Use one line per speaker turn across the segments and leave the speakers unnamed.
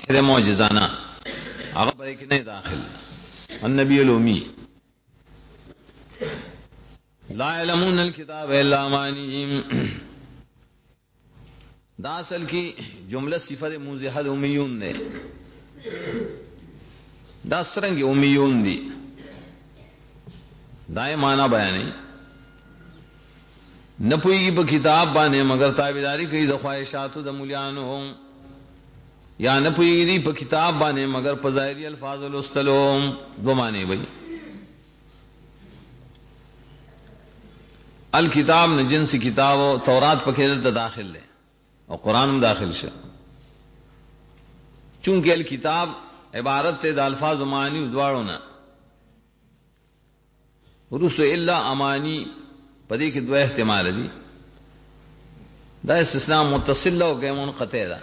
واحد معجزانہ هغه پرې کې نه داخل النبي الامي لا علمون الكتاب الا امانيهم دا اصل کی جملہ صفت موضحہ امیون نے دا سرنگ امیون دی دائیں معنی بیانی نہ پوئی با کتاب بانے مگر تابداری کئی دا خواہشاتو دا مولیانو یا نہ پوئی دی پا کتاب بانے مگر پظاہری الفاظ الستلوم دو معنی بھئی الکتاب نے جنس کتاب و تورات پکیدت داخل لے اور قرآن داخل شا چونکہ الکتاب عبارت تے دا الفاظ و معنی دوارونا رسو الا امانی پدی کی دو احتمال دی دا استثناء متصل لو کہ منقطع دا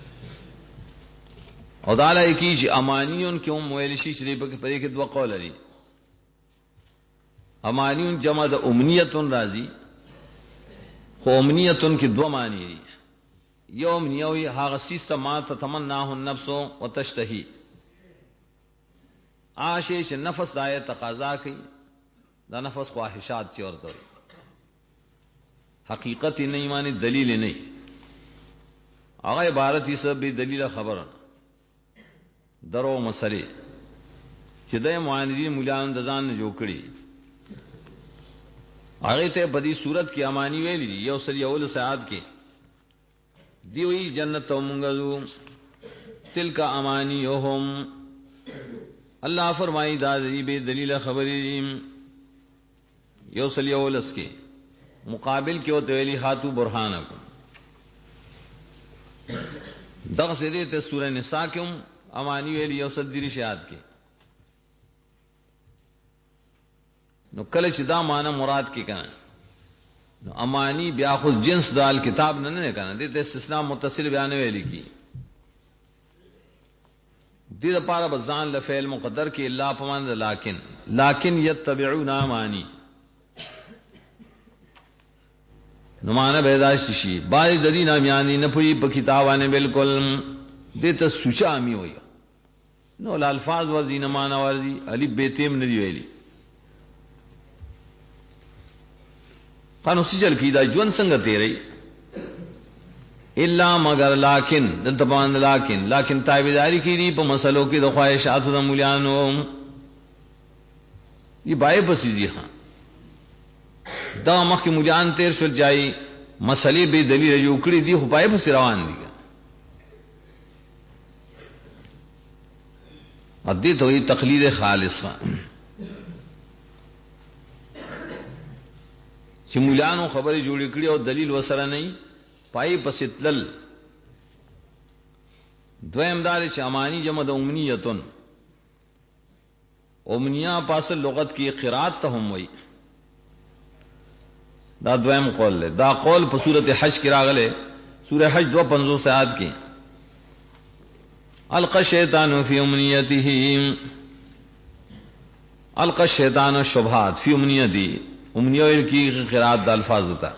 اور دالا ایکی چی امانیون کی مویلشی شریف پدی کی دو قول دی امانیون جمع دا امنیتون رازی خو امنیتون کی دو معنی دی یوم نیوی حاغسیست ما تتمناه النفس و تشتہی آشیش نفس دائے تقاضا کی دا نفس خواہشات چی اور دوری حقیقتی نہیں مانی دلیل نہیں آغا عبارتی سب بھی دلیل خبر درو مسئلے چی دے معاندین مولیان دزان نے جو کری آغی تے بدی صورت کی امانی ویلی دی یو سری اول سعاد کے دیوئی جنت و منگزو تلک امانیہم اللہ فرمائی دادی بے دلیل خبری یو سلی اولس کے مقابل کے ویلی ہاتو برہانکم دغ سے دیتے سورہ نساء کیوں امانی ویلی یو صدری شہاد کے نو کلچ دا مانا مراد کی کنا نو امانی بیا خود جنس دال کتاب نہ کنا دیتے استثناء متصل بیانے ویلی کی دید پارا بزان لفعل مقدر کی اللہ پمان لیکن یتبعون امانی نمانا بیداشتی شی باری ددی نامیانی نپوئی پا کتابانے بالکل دیتا سوچا امی ہوئی نو الالفاظ ورزی نمانا ورزی علی بیتیم ندی ویلی قانوسی چل کی دا جون سنگ تیرے اللہ مگر لیکن دلتبان لیکن تابداری کی دی پا مسئلوں کی دا خواہشاتو دا مولیانو یہ بائے پسیزی ہاں دا مخ کی مولیان تیر شل جائی مسئلے بے دلیل جو اکڑی دی خو بائے پسی روان دی ادی تو یہ تقلید خالص چی مولیانو خبری جوڑی کڑی اور دلیل وسرہ نہیں پائی پسیتلل دویم دار چی امانی جمع دا امنیتن امنیہ پاس لغت کی قرات تا ہم وئی دا دویم قول لے دا قول پا سورت حج کی راغلے سورہ حج 250 سے آد کی القى الشیطان فی امنیتہم القى الشیطان الشبہات فی امنیتی امنیہ کی قرات دا الفاظ ہوتا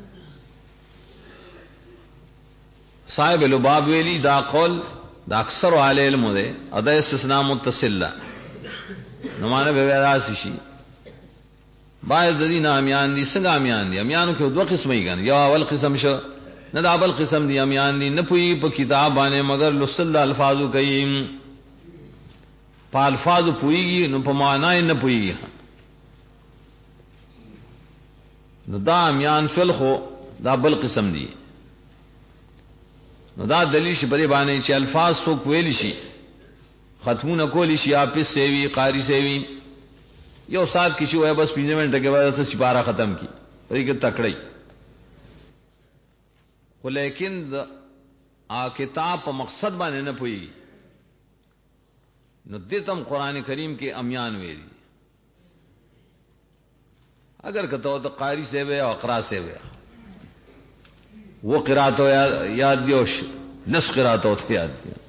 صاحب لباب ویلی دا قول دا اکثر علی علم دے ادا استثناء متصل نمانا بے بیراسی شی باید دی نا امیان دی سنگا امیان دی امیانو کے دو قسم ہی گن یا اول قسم شو نہ دا اول قسم دی امیان دی نہ پوئی پا کتاب بانے مگر لسل دا الفاظو کئیم پا الفاظو پوئی گی نو پا معنی نہ پوئی گی نو دا امیان فلخو دا بل قسم دی نو دا دلیل شی پدی بانے چی الفاظ سوک ویلی شی ختمون کولی شی آپس سیوی قاری سیوی یو ساتھ کسی ہوئے بس 5 منٹ کے بعد سے سپارہ ختم کی پدی کہ تکڑی لیکن کتاب پا مقصد بانے نہ پوئی نو دیتم قرآن کریم کے امیان ویلی اگر کہتا ہو تو قاری سے وے اور اقرا سے وے وہ قرات ہو یاد دیوش نس قرات ہو تو یاد دیا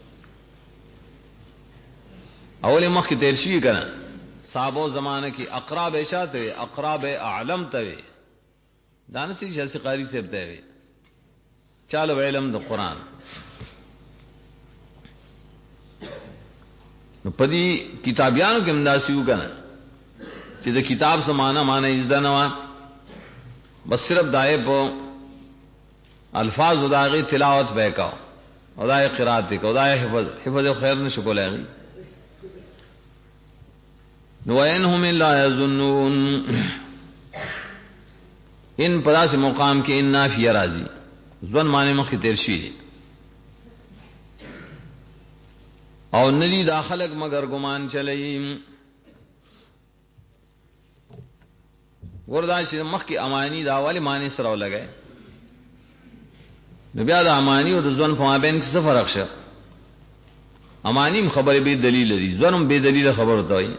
اول مخ کی تیرشی کرنا صحابہ زمانہ کی اقرا بیشا تے اقرا بے اعلم تے دانسی جیسے قاری سے بتے چالو علم دا قرآن نو پدی کتابیانو کې منداسي وکنه چې د کتاب سمانه معنی ځدنوا بس صرف دای په الفاظ داغه تلاوت وکاو او دای قرات کو دای حفظ خیر نشو کولای نو انهم لا یظنون ان پراس مقام کې ان نافیه راځي ځوان معنی مخ تیر شي او ندی داخلك مگر ګمان چلیم وردا چې مخ کې امانی دا والی معنی سره ولګي نو بیا د امانی او د ځوان په مابین کې څه فرق شته امانی خبره به دلیل لري ځوانم به دلیل خبره توي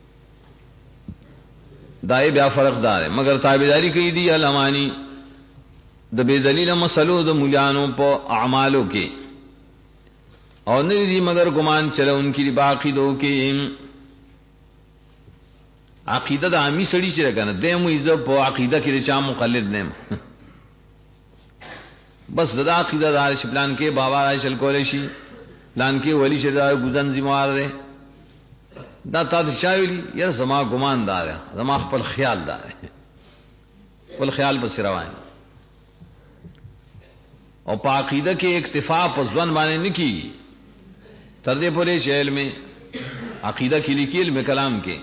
دای بیا فرق دار مگر تابعداری کوي دی الامانی د به دلیل مسلو د مولیانو په اعمالو کې او نه دي مگر ګمان چلون کی باقی دو کې عقیده د عامی سړي چې کنه دمو عزت په عقیده کې چا مقلد نه بس دا عقیده دار شپلان کې بابا راشل کولې شي پلان کې ولی شه دا ګوزن ذمہار ده دا تاسو شاولی یا زما ګمان دار زما خپل خیال دار خپل خیال بس روان او په عقیده کې اکتفا په ځوان باندې نکی تر دې پورې چې علم عقیده کې لیکل علم کلام کې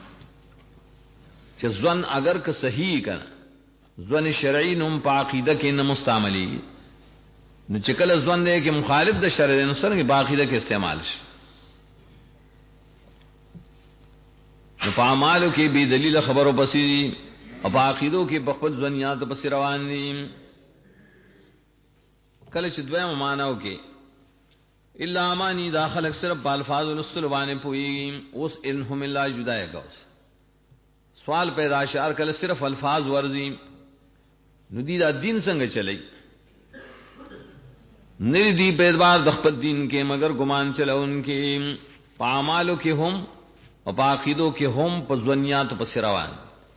چې ځوان اگر که صحیح کړه ځوان شرعي نوم په عقیده کې نه مستعملي نو چې کله ځوان دې کې مخالف د شرع نو سره په عقیده کې استعمال شي نو په اعمالو کې به دلیل خبرو پسې او په عقیدو کې په خپل ځنیات پسې روان دي کله چې دویم معناو کې الا امانی داخل اکثر بالفاظ ولستلوانه پوي اوس انهم الا جدای غوس سوال پیدا شار کله صرف الفاظ ورزي نو دي دا دین څنګه چلی نه دي په اعتبار د خپل دین کې مگر ګمان چلون کې په اعمالو کې هم او په عقیدو کې هم په ځنیات په روان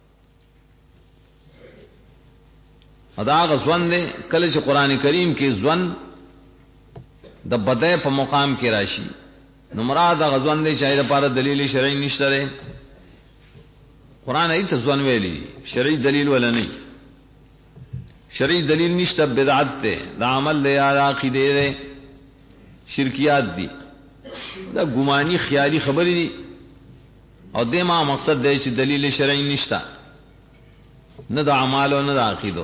ادا غزوان دے کله چې قران کریم کې ځوان د بدای په مقام کې راشي نو مراد غزوان دے چې لپاره دلیل شرعي نشته ده قران ایت ځوان ویلي شرعي دلیل ولا نه شرعي دلیل نشته بدعت ده د عمل له عقیده ده شرکیات دي دا ګماني خیالي خبرې دي او دې ما مقصد دی چې دلیل شرعي نشته نه د اعمال او نه د عقیدو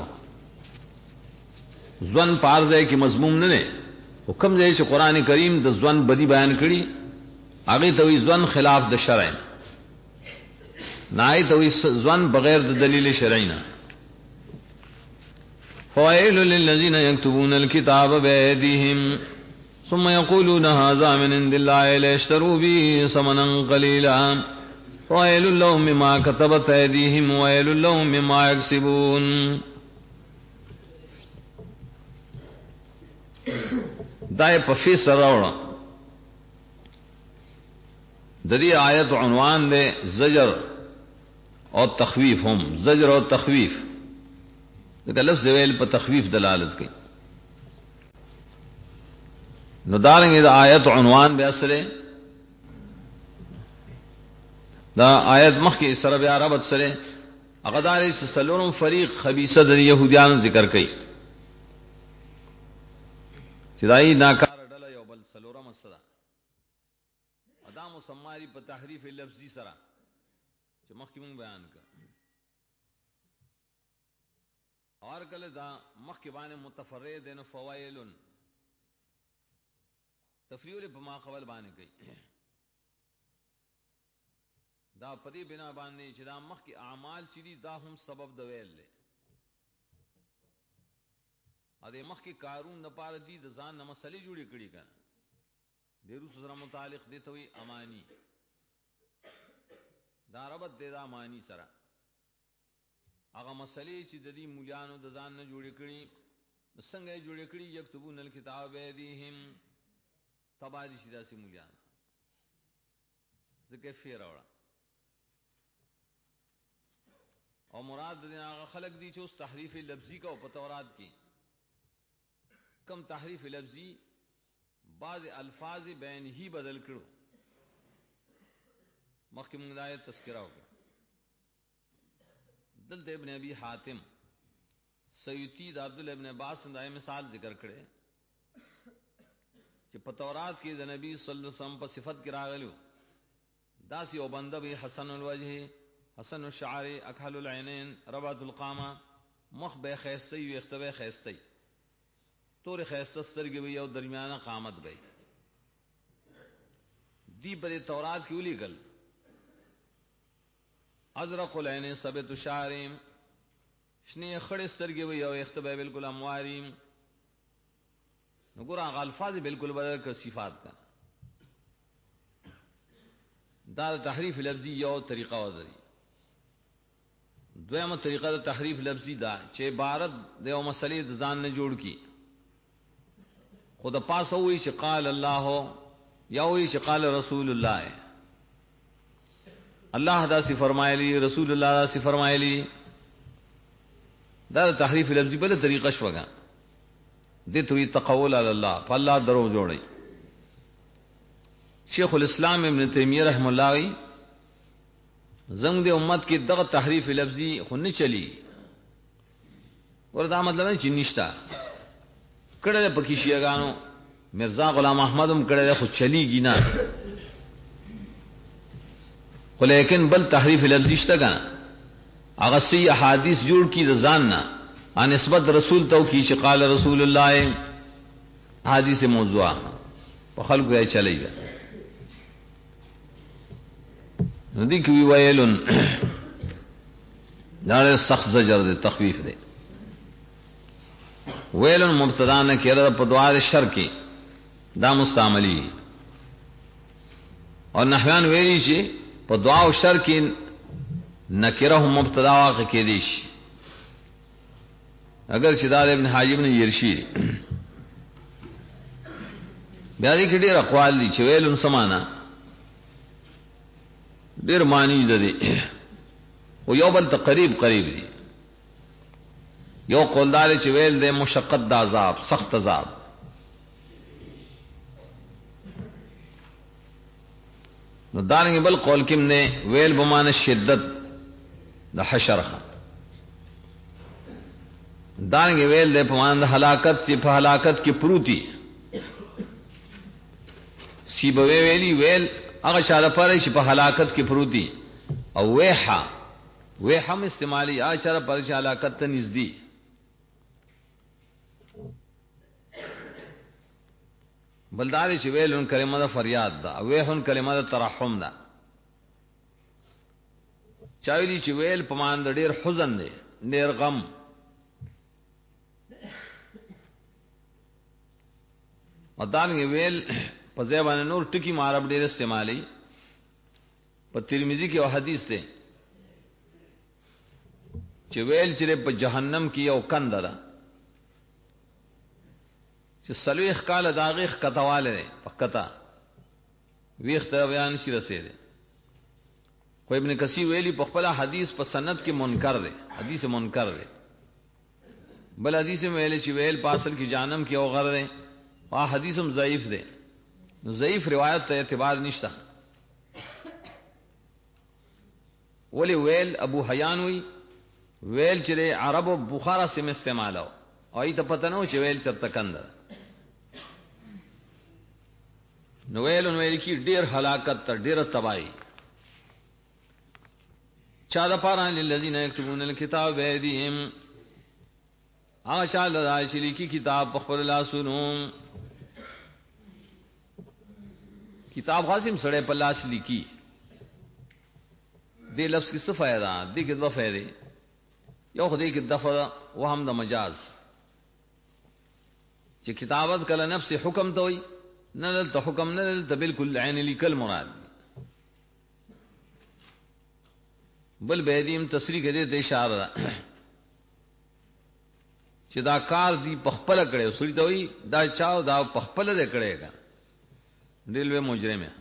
ځوان پارځه کې مضمون نه نه حکم دی چې قران کریم د ځوان بدی بیان کړي هغه ته وی ځوان خلاف د شرع نه ته وی ځوان بغیر د دلیل شرعي نه فوائل للذین یكتبون الكتاب بأيديهم ثم يقولون هذا من عند الله ليشتروا به ثمنا قليلا وَوَيْلٌ لَّهُم مِّمَّا كَتَبَتْ أَيْدِيهِمْ وَوَيْلٌ لَّهُم مِّمَّا يَكْسِبُونَ دای په فیصله راوړه د دې آیت عنوان دی زجر او تخویف هم زجر او تخویف دا لفظ ویل په تخویف دلالت کوي نو دارنګه د آیت عنوان به اصله دا آیت مخکې سره بیا ربط سره اغدار سلورم فریق خبيثه د يهوديان ذکر کړي چې دای ناکار ډله یو بل سلورم مسله ادا مسماری په تحریف لفظي سره چې مخکې مونږ بیان کړ اور کله دا مخکې باندې متفرد نه فوائل تفریول په ما قبل باندې کوي دا پدی بنا باندې چې دا مخ کی اعمال چې دي دا هم سبب د ویل له ا دې مخ کی قارون نه پاره دي د ځان نه مسلې جوړې کړي کنه ډیرو سره متعلق دي ته وي امانی دا ربط دې دا امانی سره هغه مسلې چې د دې مولیانو د ځان نه جوړې کړي څنګه جوړې کړي یكتبون الكتاب بيدهم تبادی شیدا سي مولیان ذکر فیر اوره او مراد دې هغه خلق دي چې اوس تحریف لفظي کا او په تورات کې کم تحریف لفظي بعض الفاظ بیان ہی بدل کړو مخکې موږ د آیت تذکرہ وکړه. دلته ابن ابي حاتم سیوطی د عبد الله ابن عباس څخه مثال ذکر کړي چې په تورات کې د نبی صلی الله علیه وسلم په صفت کې راغلو داس یو بنده به حسن الوجه حسن الشعر اکحل العینین رباط القامه مخ به خیسته وي اختبه خیسته تور خیسته سترګې وي او درمیانه قامت وي دی په تورات کې ولیکل ازرق العین ثبت الشعر شنه خړې سترګې وي او اختبه بالکل امواریم نګور هغه الفاظ بالکل بدل کړ صفات کا دا تحریف لفظی یو طریقه وځي. دویمه طریقه د تحریف لفظی دا چې عبارت د یو مسلې د ځان نه جوړ کی خود پاسه وی چې قال الله یا وی چې قال رسول الله الله دا سی فرمایلی رسول الله دا سی فرمایلی دا تحریف لفظی بل طریقه شوګه دې توي تقول علی الله فالله درو جوړي. شیخ الاسلام ابن تیمیہ رحم الله وی زنګ د امت کې دغه تحریف لفظی خو نه چلی وردا مطلب چې نشتا کړه په کې شیګانو مرزا غلام احمدم کړه خو چلیږي نه خو لیکن بل تحریف لفظی شته کنه هغه سی احادیث جوړ کی د ځان نه ان نسبت رسول تو کی چې قال رسول الله حدیث موضوع په خلکو یې چلیږي ندی کی ویلن دا سخت زجر دے تخفیف دے. ویلن مبتدا نہ کہہ په دعا شر کی دا مستعملی اور نحویان ویلی چې په دعا او شر کې نکره مبتدا واقع کې دیش اگر شداد ابن حاجب نے یرشی بیا دې کې ډېر اقوال دي چې ویلن سمانا ډیر معنی ده دي او یو بل تقریب قریب دي. یو قولدار چې ویل د مشقت د عذاب سخت عذاب نو دانګ بل قول کې نه ویل بمانه شدت د حشر دانګ ویل د پمان د هلاکت چې په هلاکت کې پروتي سی به ویلی ویل هغه چاله پاره چې په هلاکت کې پروتي او ویحه هم استعمالي هغه چاله پاره چې هلاکت ته نږدې بلداري چې ویلون کلمه د فریاد ده او ویحون کلمه د ترحم ده چاویلی چې ویل په مان د ډیر حزن دی ډیر غم ودانګ ویل په ځای نور ټکی معرب ډیر استعمالي په ترمذی کې یو حدیث ده چې ویل چې په جهنم کې یو کند ده چې سلوخ کال داغه کتواله پکتا ویخت بیان شي رسیدي خو ابن کثیر ویلی په خپل حدیث په سند کې منکر ده حدیث منکر ده بل حدیث میں ویل چې ویل پاسل کې جانم کې او غر ده وا حدیثم ضعیف ده ضعیف روایت ته اعتبار نشته ولی ویل ابو حیان ویل چې عربو بخارا سم استعمالو او ای ته پته نو چې ویل چرته کند نو ویل کی ډیر هلاکت ته ډیر تباہی چا د پاره للذین یكتبون الكتاب بيدهم هغه چا د لیکي کتاب په خپل لاسونو کتاب خاصم سړی په لاس لیکي دې لفظ کې څه فائدہ دې کې دوه فائدې یو خدای کې دفعه وهم د مجاز چې کتابت کله نفس حکم ته وي نه دلته حکم نه دلته بالکل عین لیکل مراد بل بهدیم تصریح کې دې اشاره ده چې دا کار دی پخپل کړي سړی ته وي دا چاو دا پخپل دې کړيګا ریلوے مجرم ہے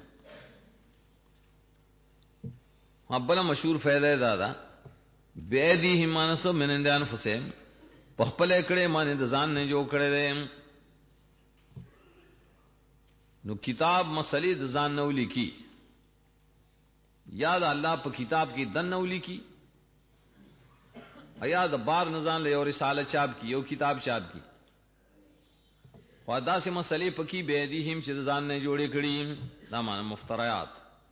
ابلا مشهور فائدہ دادا بیدی مانسو من انفسهم پخپل کړي معنی د ځان نه جو کړي دي نو کتاب مسلې د ځان نو لیکي یا دا الله په کتاب کې دن نولی کی ایا د بار نزان له یو رساله چاپ کی یو کتاب چاپ کی خدا سے مسئلے پکی بیدیہم چې ځان نه جوړې کړي دا معنی مفتریات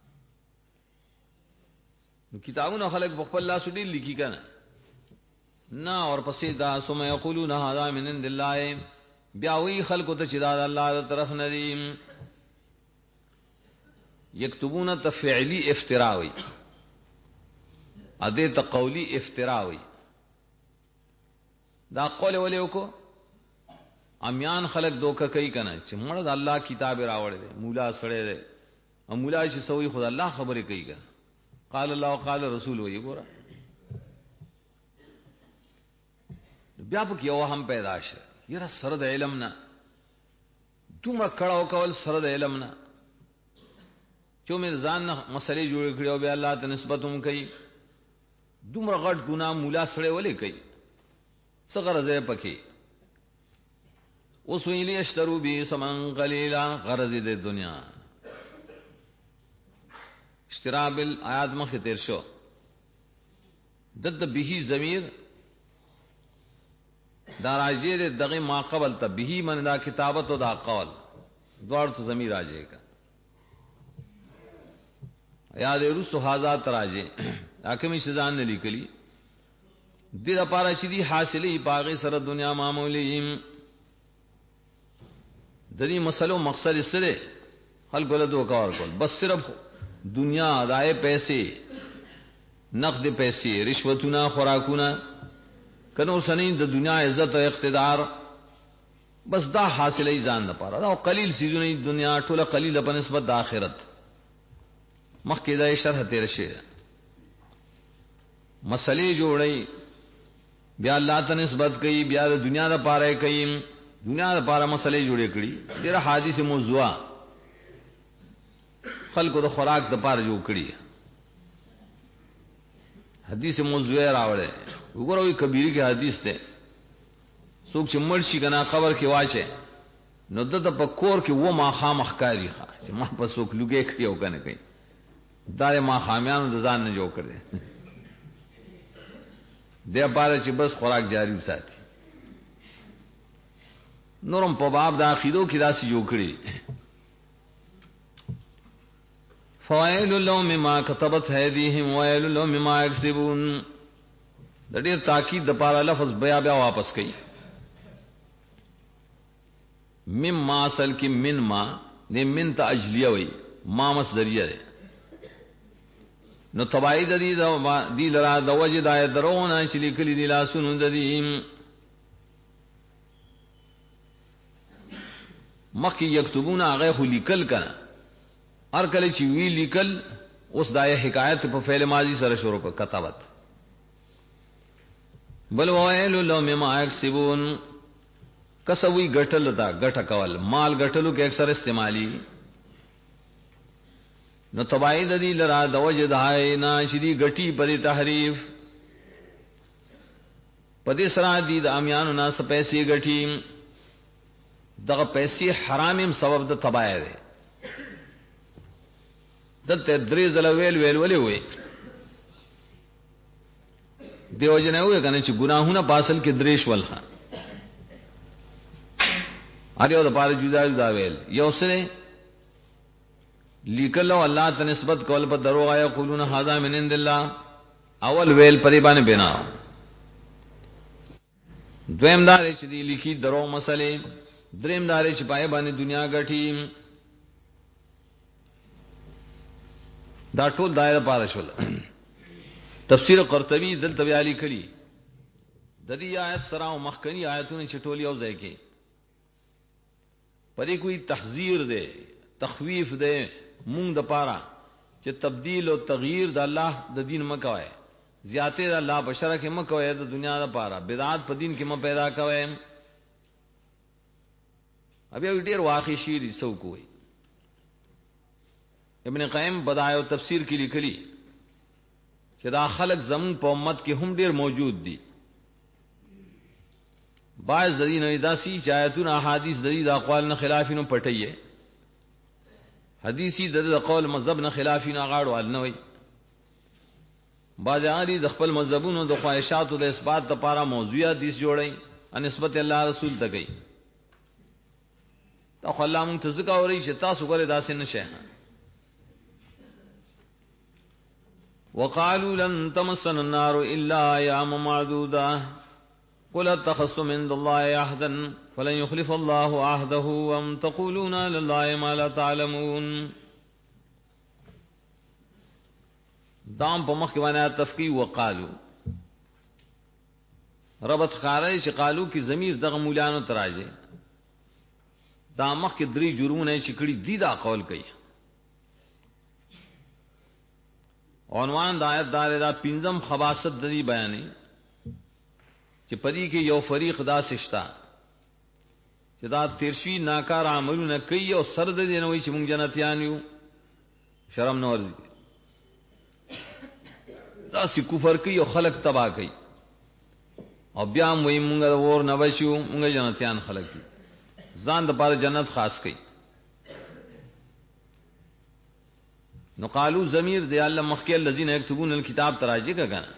نو کتابونه خلق بخل الله سړي لیکي کنه نا اور پسې دا ثم یقولون هذا من عند الله بیا وی خلق ته چې دا الله تر طرف نه دي یكتبون تفعیلی افتراوی اده ته قولی افتراوی دا قول ولیو کو امیان خلق دوکه کوي کنه چې مړ د الله کتاب راوړل دي مولا سره دي او مولا چې سوې خدای الله خبره کوي کنه قال الله وقال رسول وي ګوره بیا په کې یو هم پیدا شه یره سره د علم نه دومره کړهو کول سره د علم نه چې مې ځان نه مسلې جوړ کړو بیا الله ته نسبت هم کوي دومره غټ ګناه مولا سره ولې کوي څه غرض یې پکې اوس ویلی اشترو بی سمن قلیلا غرض د دنیا اشترا بالآیات مخ تیر شو دد به ضمیر دا راجی دغه ما قبل ته به من دا کتابت او دا قول دوار تو ضمیر راجی کا یاد رسو هاذا تراجی حکمی شزان نے لیکلی دې لپاره چې دی حاصلې باغې سره دنیا معمولی دنی مسلو مقصد سره خلق له دوکا ور کول بس صرف دنیا دای پیسې نقد پیسې رشوتونه خوراکونه کنو سنین د دنیا عزت او اقتدار بس دا حاصلې ځان لپاره دا قلیل سيزونه دنیا ټوله قلیل په نسبت د آخرت مخکې دا شرح تیر شي مسلې جوړي بیا الله ته نسبت کوي بیا د دنیا لپاره کوي دنیا لپاره مسلې جوړې کړي ډېر حدیث موضوع خلکو د خوراک د لپاره جوړ کړي حدیث موضوع راوړل وګورئ کبیره کې حدیث ته څوک چې مړ شي کنه قبر کې واشه نو د په کور کې و ما خامخ کاری چې ما په څوک لګې کړیو کنه کوي دا ما خامیانو د ځان نه جوړ کړي د لپاره چې بس خوراک جاری وساتي نورم په باب د عقیدو کې داسې جوړ کړي فوائل لهم مما كتبت ايديهم وويل لهم مما يكسبون د دې تاکید د پاره لفظ بیا واپس کړي مما اصل کې من ما نه من ته اجلیه وي ما مصدریه ده نو تبعید دی لرا د وجه د درونه چې لیکلي دي لاسونو د دې مخکې یكتبون هغه خو لیکل کنه هر کله چې وی لیکل اوس دای حکایت په فعل ماضی سره شروع په کتابت بل وایل لهم مما یکسبون کسوی غټل دا غټه کول مال غټلو کې اکثر استعمالي نو تبعید دی لرا د وجه دای نه شری غټي په تحریف پدې سره دي د امیانو ناس پیسې غټي دغه پیسې حرامم سبب د تبعید ده دته درې ځله ویل ولې وې دیو جن وې کنه چې ګناهونه پاسل کې دریش ولخه اړیو د پاره جدا ویل یو سره لیکلو الله ته نسبت کول په دروغ یا یقولون هذا من عند الله اول ویل پرې باندې بنا دویم دار چې دی لیکي درو مسلې دریم دار چې پای باندې دنیا غټي دا ټول دایره پاره شول تفسیر قرطبی دلته بیا لیکلی د دې آیت سره او مخکنی آیتونه چې ټول یو ځای کې پدې کوئی تحذير ده تخویف ده مونږ د پاره چې تبديل او تغییر د الله د دین مکوي زیاته د الله بشره کې مکوي د دنیا د پاره بدعات په دین کې م پیدا کوي ابي ډیر واقعي شي سو کوي ابن قیم بدایع تفسیر کې لیکلي چې دا خلق زمون په امت کې هم ډیر موجود دي بعض ذین ایداسی آیاتونه احادیث د اقوال نه خلافینو پټي حدیثی د قول مذهب نه خلافینو غاړو ال نه وي باجاری د خپل مذهبونو د خواهشاتو د اثبات لپاره موضوعات دي جوړي ان نسبت الله رسول ته کوي. تا خو الله مونږ ته ځکه اوري چې تاسو ګره داسې نشه. وقالوا لن تمسنا النار الا اياما معدوده قل اتخذتم من الله عهدا فلن يخلف الله عهده وام تقولون على الله ما لا تعلمون. دام په مخ کې باندې تفقی وقالو ربط خارای چې قالو کی ضمیر دغه مولانو تراجه دا مخ کې درې جرمونه چې کړي دي دا قول کوي. عنوان د آیت دا پنځم خباثت د دې بیانې چې پدې کې یو فریق دا سشتا چې دا تیرشي ناکار عملونه کوي او سر د دې نه وي چې مونږ جنتیان یو. شرم نور دا سی کفر کوي او خلق تباہ کوي او بیا موږ ور نه بشو موږ جنتیان خلق دي ځان د پاره جنت خاص کوي. نو قالو ضمیر دی الله مخکې الذين يكتبون الكتاب تراجه کا کنه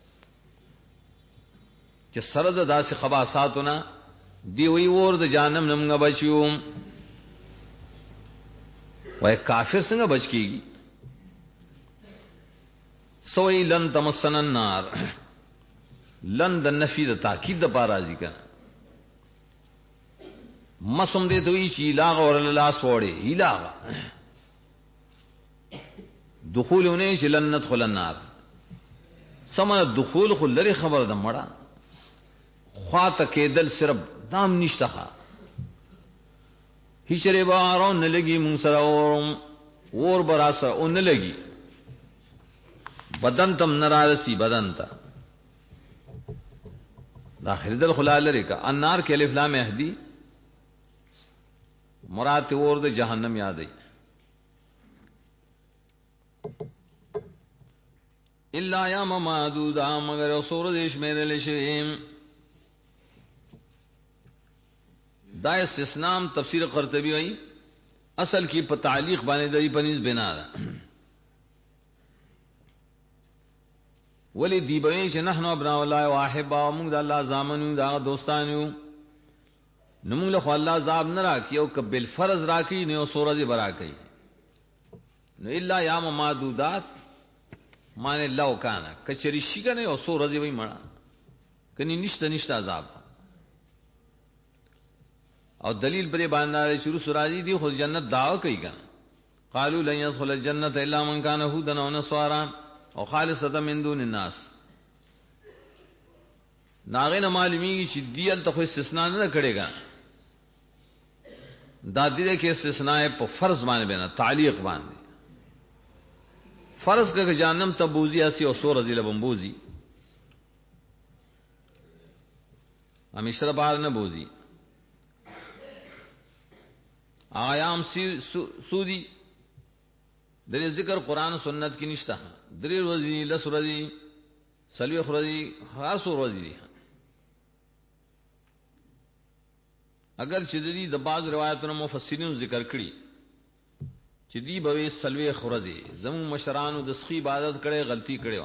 چې سره د داسې خباثاتونه دی وی ور د جانم نمغه بچو. وای کافر څنګه بچ کیږي؟ سوئی لن تمسنا النار لن د نفی د تاکید د پاره راځي کنه مسوم دې دوی چې لاغ اور الله سوړي هیلاغه دخولونه چې لن ندخل النار سمه دخول خو لري خبر د مړه خواته کېدل صرف دام نشته هیڅ ری بارو نه لګي مون سره اور براسه او نه لګي بدن تم نرارسی بدن تا داخل دل خلال لري کا النار کے الف لام اهدی مراد اور د جہنم یاد ہے. الا یا معدودا مگر سور دیش میرے لشیم دا استثناء تفسیر قرطبی ہوئی اصل کی تعلیق باندې دی پنځ بنا ده ولی دی به چې نحنو ابناء الله واحبا موږ د الله زامنو دا دوستانو نو موږ له الله عذاب نه راکې او کبل فرض راکې نو سورې برا کوي نو الا یا معدودات معنی لو کانا کچری شي کنه او سورې وای مړه کني نشته عذاب. او دلیل پر باندې شروع سورې دی خو جنت داوا کوي کنه قالوا لن يدخل الجنه الا من كان هودا او نصارا او خالصتا من دون الناس. ناغین معلومی چې دیل ته استثناء نه کړيګا دا دې کې استثناء په فرض باندې بنا تعلیق باندې فرض کې جهنم تبوزی اسی او سور ذل بمبوزی همیشه بار نه بوزي آیام سودی در ذکر قرآن سنت کی نشتا دری روزی لس روزی سلوی روزی هر سو روزی دی. اگر چدی د بعض روایتونو مفسرین ذکر کړي چې دی به سلوی خورزی زمو مشرانو د سخی عبادت کړي غلطی کړي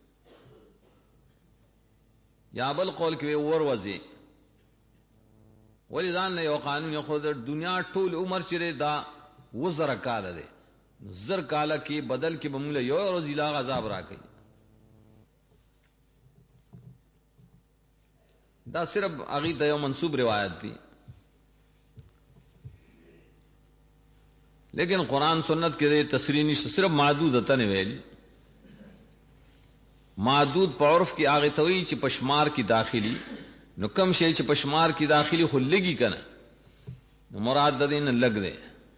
یا بل قول کې ور وځي ولذان یو قانون خو د دنیا ټول عمر چره دا وزر کال دی زر کالا کی بدل کی بمله یو روز لا عذاب راکې دا صرف اغي ته یو منسوب روایت دی لیکن قرآن سنت کې تصریح نشته صرف معدود ته نه ویل معدود په عرف کې اغه ته وی چې پشمار کی داخلي نو کم شي چې پشمار کی داخلي خو لګي کنه نو مراد د دین لګ دی.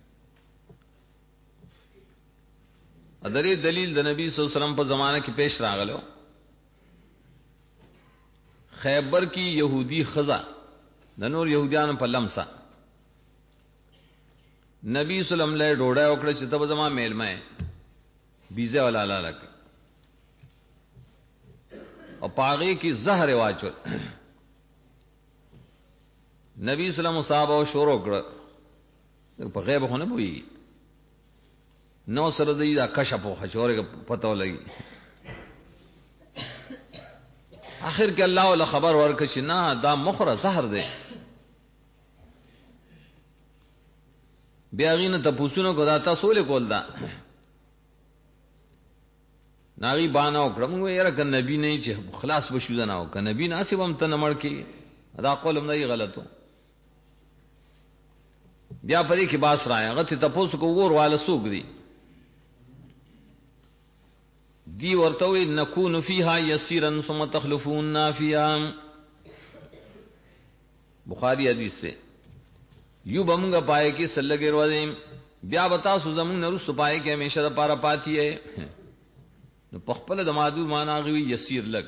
ادری دلیل د نبی صلی الله علیه وسلم په زمانہ کې پیش راغلو خیبر کی یہودی خزا د نور یهودیان په لمسا نبی صلی الله علیه وسلم له ډوډۍ وکړه چې تب زما میلمه بیزه ولا لاله او پاغي کی زهر واچو نبی صلی الله علیه وسلم صحابه شروع کړ په غیب خو نه پوي نو سره دی دا کشف او خشوره پتو لګي آخر کې الله ول خبر ورکړي چې نه دا مخره زهر دی. بیا غینه ته پوښتنه کو دا تاسو له کول دا ناغي باندې وکړم یاره ک نبی نه چې خلاص بشو دا نه او ک نبی نه اسبم ته نمړ کې دا قولم نه غلطو. بیا پرې کې باس راځي هغه ته تاسو کو ور والا سوق دی ورته وي نكون فيها يسيرا ثم تخلفون فيها. بخاری حدیث سے یو بمغه پائے کې سلګي ورځي بیا بتا سو زمون نو سپای کې همیشه د پاره پاتی ہے. نو پخپل د مادو معنا غوي يسير لګ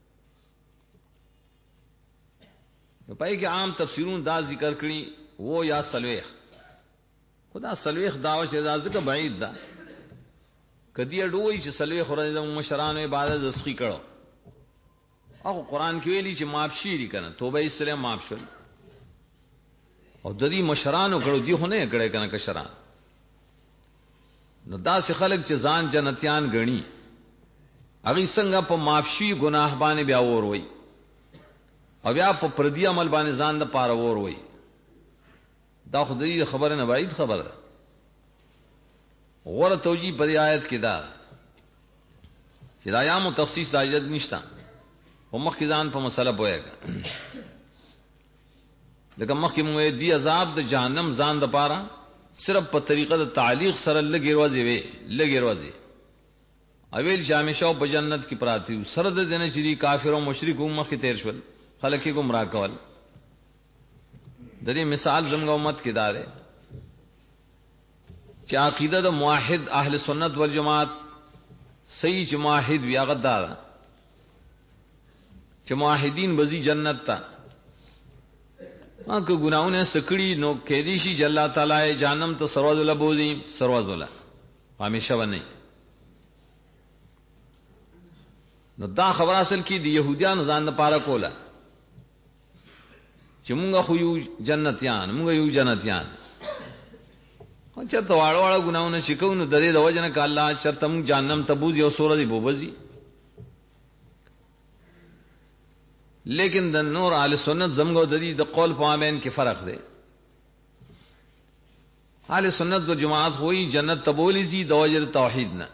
نو پای کې عام تفسیرون دا ذکر کړي وہ یا سلویخ خدا سلویخ داوا چې ځکه بعید ده کدی اډوي چې سلویخ ورځ د مشرانو عبادت رسخي کړو او قران کې ویلي چې معاف شي کنه توبه اسلام معاف شول او د دې مشرانو کړو دی خو نه کړه کنه کشران. نو دا سه خلک چې ځان جنتیان غني هغه څنګه په معاف شي ګناه باندې بیا ور وای او بیا په پردي عمل باندې ځان د پاره ور وای. دا خدای خبره نه بعید خبره ده. غور توجیه په آیت کې دا چې دا یا متخصص آیت نشتا او مخکې ځان په مسله پوهیږي لکه مخکې موږ دی عذاب د جهنم ځان د پاره صرف په طریقه د تعلیق سره لګي ورځي اویل جامشو په جنت کې پراتی سره د دنه چې کافر او مشرک مخکې تیر شول خلک یې گمراه کول. د دې مثال زموږ امت کې دار چې عقیده د موحد اهل سنت والجماعت صحیح چې موحد وی هغه دار چې موحدین بزی جنت ته که ګناونه سکړي نو کې دي شي چې الله تعالی جهنم ته سروازو لبوزي سروازو لا همیشه ونی. نو دا خبر اصل کې دی يهوديان ځان نه پاره کوله چې مونږ خو یو جنتیان او چرته واړه ګناونه شکو نو د دې د وجنه ک الله چرته مونږ جهنم ته بوزي او سورې بوبزي. لیکن د نور اهل سنت زمغو د دې د قول په مابین کې فرق دی. اهل سنت و جماعت ہوئی جنت تبولی زی د وجه توحید نه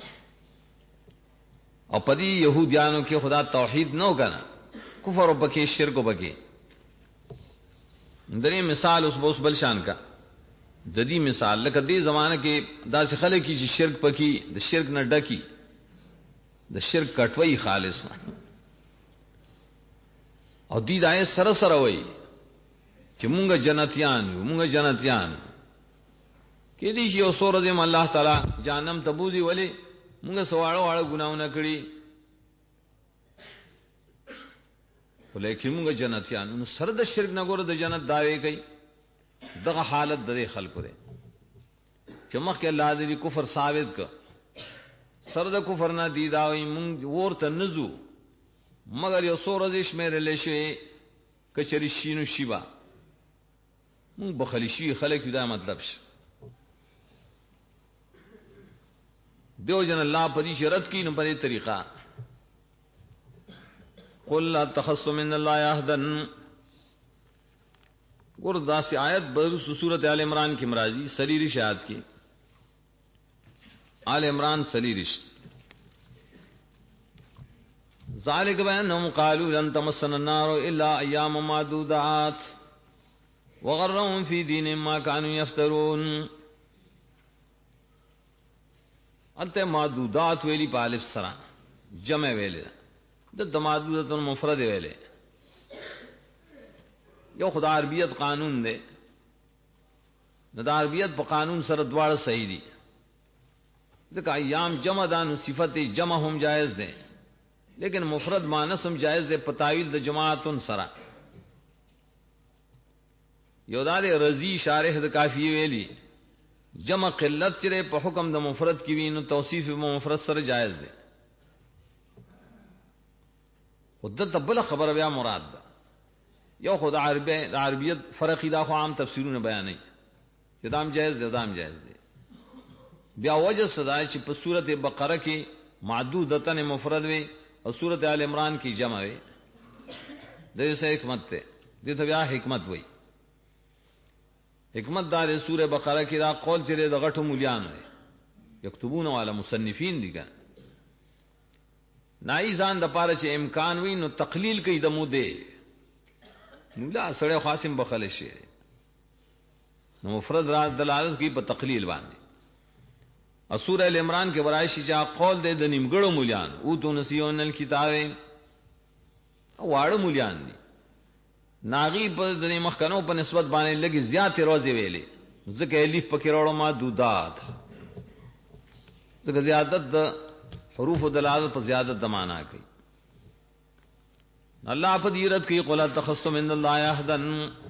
او پدی یهودیانو کې خدا توحید نو کنه کفر او بکې شرک او بکې. درې مثال اوس بل شان کا د دې مثال لکه دې زمانہ کې داسې خلک چې شرک پکې د شرک نه ډکی د شرک کټوي خالص او دې دای سره سره وای چې مونږ جنتیان کې دې یو سورہ دې الله تعالی جهنم تبوزي ولی مونږ سواړو ګناونه کړی ولیکن مونږ جنتیان نو سره د شرک نه ګوره د جنت داوی کوي. دغه حالت د خلکو ده چې مخکې الله دې کفر ثابت ک سره د کفر نه دی داوی مونږ ورته نزو مگر یو سورہ دې شمیر لشي کچری شینو شیبا مونږ بخلی شي خلک دا مطلب شي دیو جن اللہ پدی شرط کی نو پدی طریقہ قل لا تخص من اللہ احدن گردہ سی آیت برس سورت آل عمران کی مرازی سلیرش آیت کی آل عمران سلیرش ذالک بینہم قالوا لن تمسن النار الا ایام معدودات وغرهم فی دین ما كانوا یفترون. الته معدودات ویلی په الف سره جمع ویلې د معدودات مفرد ویلې یو خدای عربیت قانون دی د عربیت په قانون سره دواړه صحیح دي ځکه ایام جمع دانو صفت جمع هم جائز ده لیکن مفرد مانس هم جائز ده په تعویل د جماعتن سره. یو دار رضی شارح د کافی ویلی جمع قلت چرے په حکم د مفرد کی وینو توصیف مفرد سره جائز ده. خدته بل خبر بیا مراد ده یو خدای عربیت فرقی دا خو عام تفسیرونه بیانې چې دام جائز ده دام جائز ده. بیا وجه صدا چې په سورته بقره کې معدودتن مفرد وي اور سورۃ آل عمران کی جمع ہے دې سے حکمت ته دې ته بیا حکمت وای حکمت دار سورہ بقرہ کی دا قول چره د غټو مولیان ہے یكتبون والا مصنفین دي ګان نای ځان د پاره چې امکان وي نو تقلیل کوي د موده مولا سره خاصم بخل شي نو مفرد را دلالت کی په تقلیل باندې سورہ ال عمران کے برائشی چا قول دے د نیمګړو مولیان او تو نسیون الکتاب واړو مولیان دي ناغي په د مخکنو په نسبت باندې لګي زیات روزي ویلې ځکه الف پکې وروړو محدودات ځکه زیادت د حروف دلالت په زیادت د معنا کوي الله په دیرت کې قل تخصم من الله احدن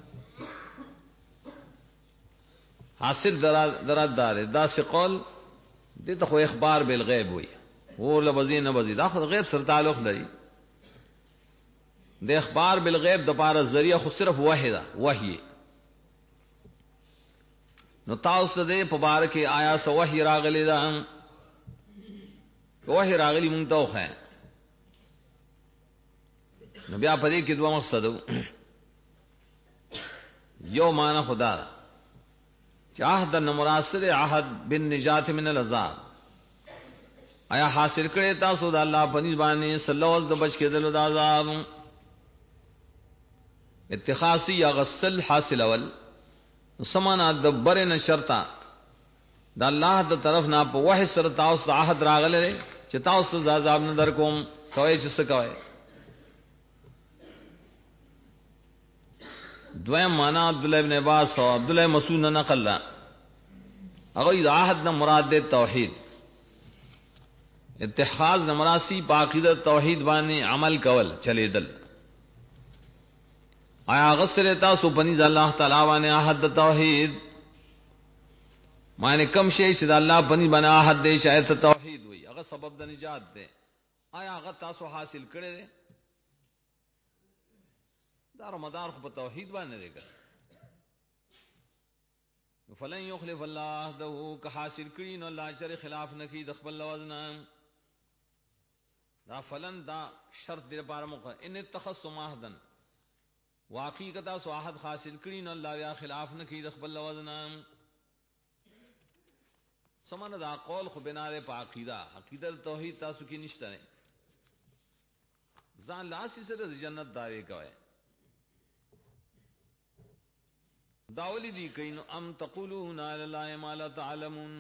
حاصل درادار دا سی قول دته خو اخبار بالغیب وي او لبزین بزید اخر غیب سره تعلق لري د اخبار بالغیب د پاره ذریعہ خو صرف واحده وحی نو تاسو دې په بار کې آیا سو وحی راغلی دا وحی راغلی مونږ ته وخه نو بیا په دې کې دوه مقصد یو معنا خدا عہد نمراسل عہد بالنجات من العذاب آیا حاصل کړي تاسو د الله په نسبانه صلی الله علیه وسلم بچ کېدل د عذاب اتخاصی یا غسل حاصل اول سمانا دبر نه شرطا د الله د طرف نه په وحی سره تاسو عہد راغله چې تاسو د عذاب نه در کوم کوي چې څه کوي دویم معنا عبد الله ابن عباس او عبد الله مسعود نه نقل هغه د عهد نه مراد ده توحید اتخاذ نه مراسی باقیده توحید باندې عمل کول چلیدل آیا غسل تاسو پنځ الله تعالی باندې عهد توحید معنی کم شی چې د الله پنځ باندې عهد دې شاید توحید وي هغه سبب د نجات ده آیا هغه تاسو حاصل کړی دار مدار خو په توحید باندې دیګا فلن يخلف الله عهده که حاصل کړي نو الله شر خلاف نکي د خپل وزن دا فلن دا شرط دې لپاره موقع ان تخصم عهدا واقعي کدا سو عهد حاصل کړي نو الله یا خلاف نکي د خپل وزن سمانه دا قول خو بنا له عقیده عقیده توحید تاسو کې نشته نه ځان لاسي سره جنت داوي کوي داولی دی کین ام تقولون علی الله ما لا تعلمون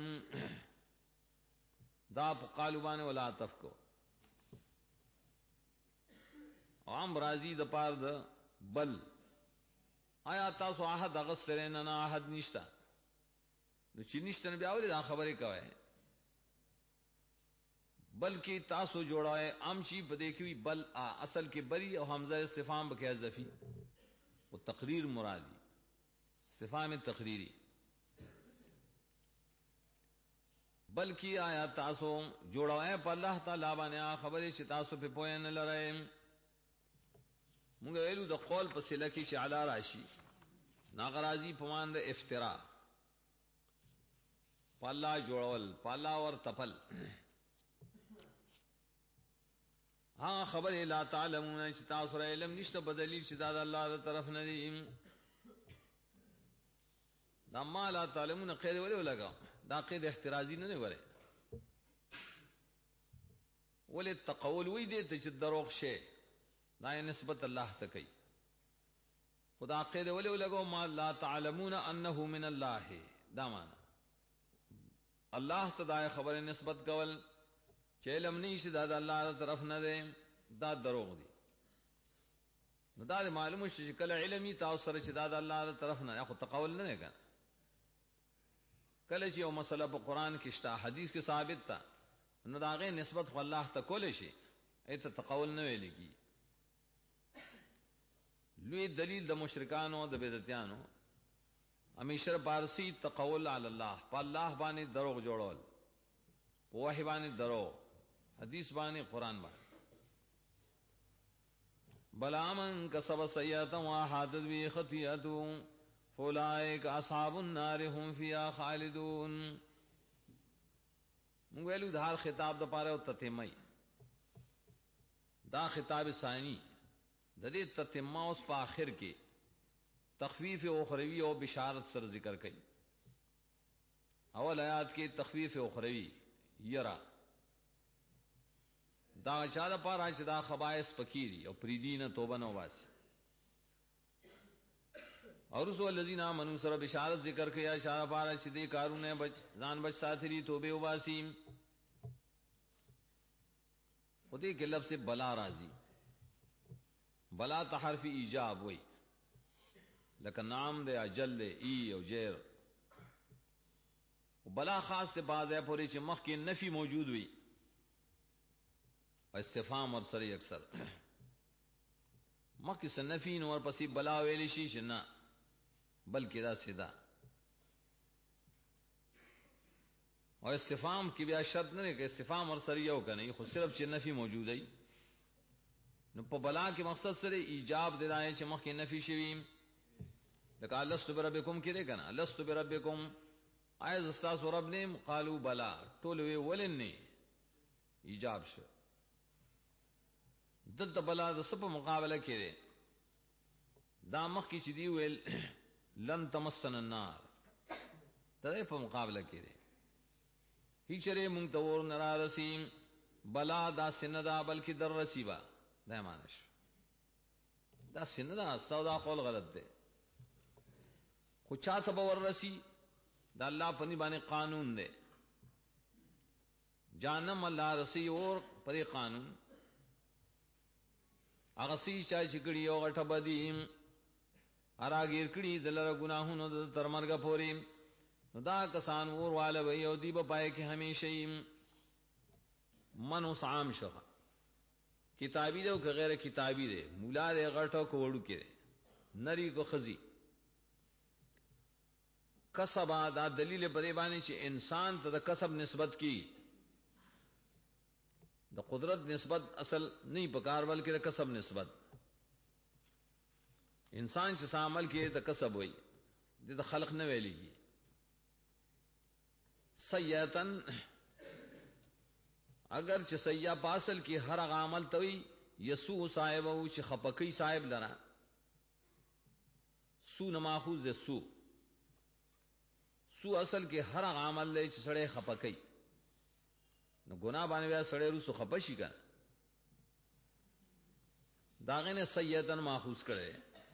دا قالوبان ولا تفکو عام راضی د پار د بل آیا تاسو عهد غسرین نه عهد نشتا نو چې نشته بیا ولې دا خبرې کوي بلکې تاسو جوړای عام شی بده کی بل اصل کې بری او حمزه استفهام بکې حذفی او تقریر مرادی استفهام تقریری بلکې آیا تاسو جوړوای په الله تعالی باندې خبرې چې تاسو په پوهه نه لرئ موږ ویلو د قول په سله کې چې علی راشي ناغرازی پمان د افترا پالا جوړول پالا ور تپل ها خبر لا تعلمون چې تاسو را علم نشته بدلیل چې دا د الله تر طرف نه دی دا ما لا تعلمون قید ولې ولګا دا قید احترازی نه وره ولې تقول وې دې ته چې دروغ شي دا نسبت الله ته کوي خدا قید ولې ولګو ما لا تعلمون انه من الله دا معنا الله تعالی خبره نسبت کول چې علم نشي دا د الله تر طرف نه دی دا دروغ دی نو دا معلومه شي چې کله علمي تاسو سره چې دا د الله تر طرف نه خو تقول نه نه کله چې یو مسله په قران کې شته حدیث کې ثابت ده نو دا غي نسبت خو الله ته کول شي ایت تقول نه ویل کی لوی دلیل د مشرکانو د بدعتانو همیشه پارسی تقول علی الله په الله باندې دروغ جوړول په وحی باندې دروغ حدیث باندې قران باندې بلا من کسب سیئه واحدت بی خطیئه فاولئک اصحاب النار هم فیها خالدون موږ ویلو د هر خطاب د پاره او تتمای دا خطاب ثانی د دې تتمه اوس په آخر کې تخفیف اخروی او بشارت سره ذکر کړي. اول آیات کې تخفیف اخروی یرا دا چا د پاره چې دا خبائث پکېری او پریدینه توبه نو واسي، اور رسول الذین آمنوا سره بشارت ذکر کیا اشاره پاره چې دې کارونه ځان بچ ساتري توبه واسي. خدای کې لفظ بلا راضی، بلا تحرف ایجاب وای، لکه نام دے اجل دے ای او جیر. بلا خاص سے بعض ہے پوری چې مخ کې نفی موجود ہوئی او استفهام اور سری اکثر مخ کې سنفی نور پسې بلا ویلی شي شنا بلکې دا سیدا. او استفهام کې بیا شرط نه کې استفهام اور سری یو کنه خو صرف چې نفی موجود ہے. نو په بلا کې مقصد سره ایجاب دی راځي چې مخ کې نفی شوی، لکه لست بربکم کې دی کنه لست بربکم ایز استاذ رب نیم قالوا بلا ټول وی ولنی ایجاب شو. دلته بلا د سپ مقابله کې دی دا مخ کې چې دی ویل لن تمسن النار ته په مقابله کې دی هیچره مونږ ته ور نه راسي. بلا دا سندا بلکې در رسیبا دا مانش دا سندا سودا قول غلط دی خو چاته باور رسی دا الله پنی باندې قانون دی جانم الله رسی اور پرې قانون هغه سی چا چې کړي او غټه بدیم اراګیر کړي دلته ګناهونو د تر مرګ پورې نو دا کسان اور والے وي او دی په پای کې همیشه منو عام شوه کتابی دی او غیر کتابی دی مولا دی غټو کو وړو کې نری کو خزي کسب دا دلیل بری باندې چې انسان ته د کسب نسبت کی د قدرت نسبت اصل نه پکار بلکې د کسب نسبت. انسان چې عمل کې د کسب وای د خلق نه ویلېږي. سیئتن اگر چې سیئه پاسل کې هر عمل توي یسو صاحب او چې خپکی صاحب لرا سو نماخوذ سو سو اصل کې هر عمل لې چې سړی خپکی نو ګناه باندې بیا سړی روسو خپشي کا داغه نه سیئتن ماخوذ کړي.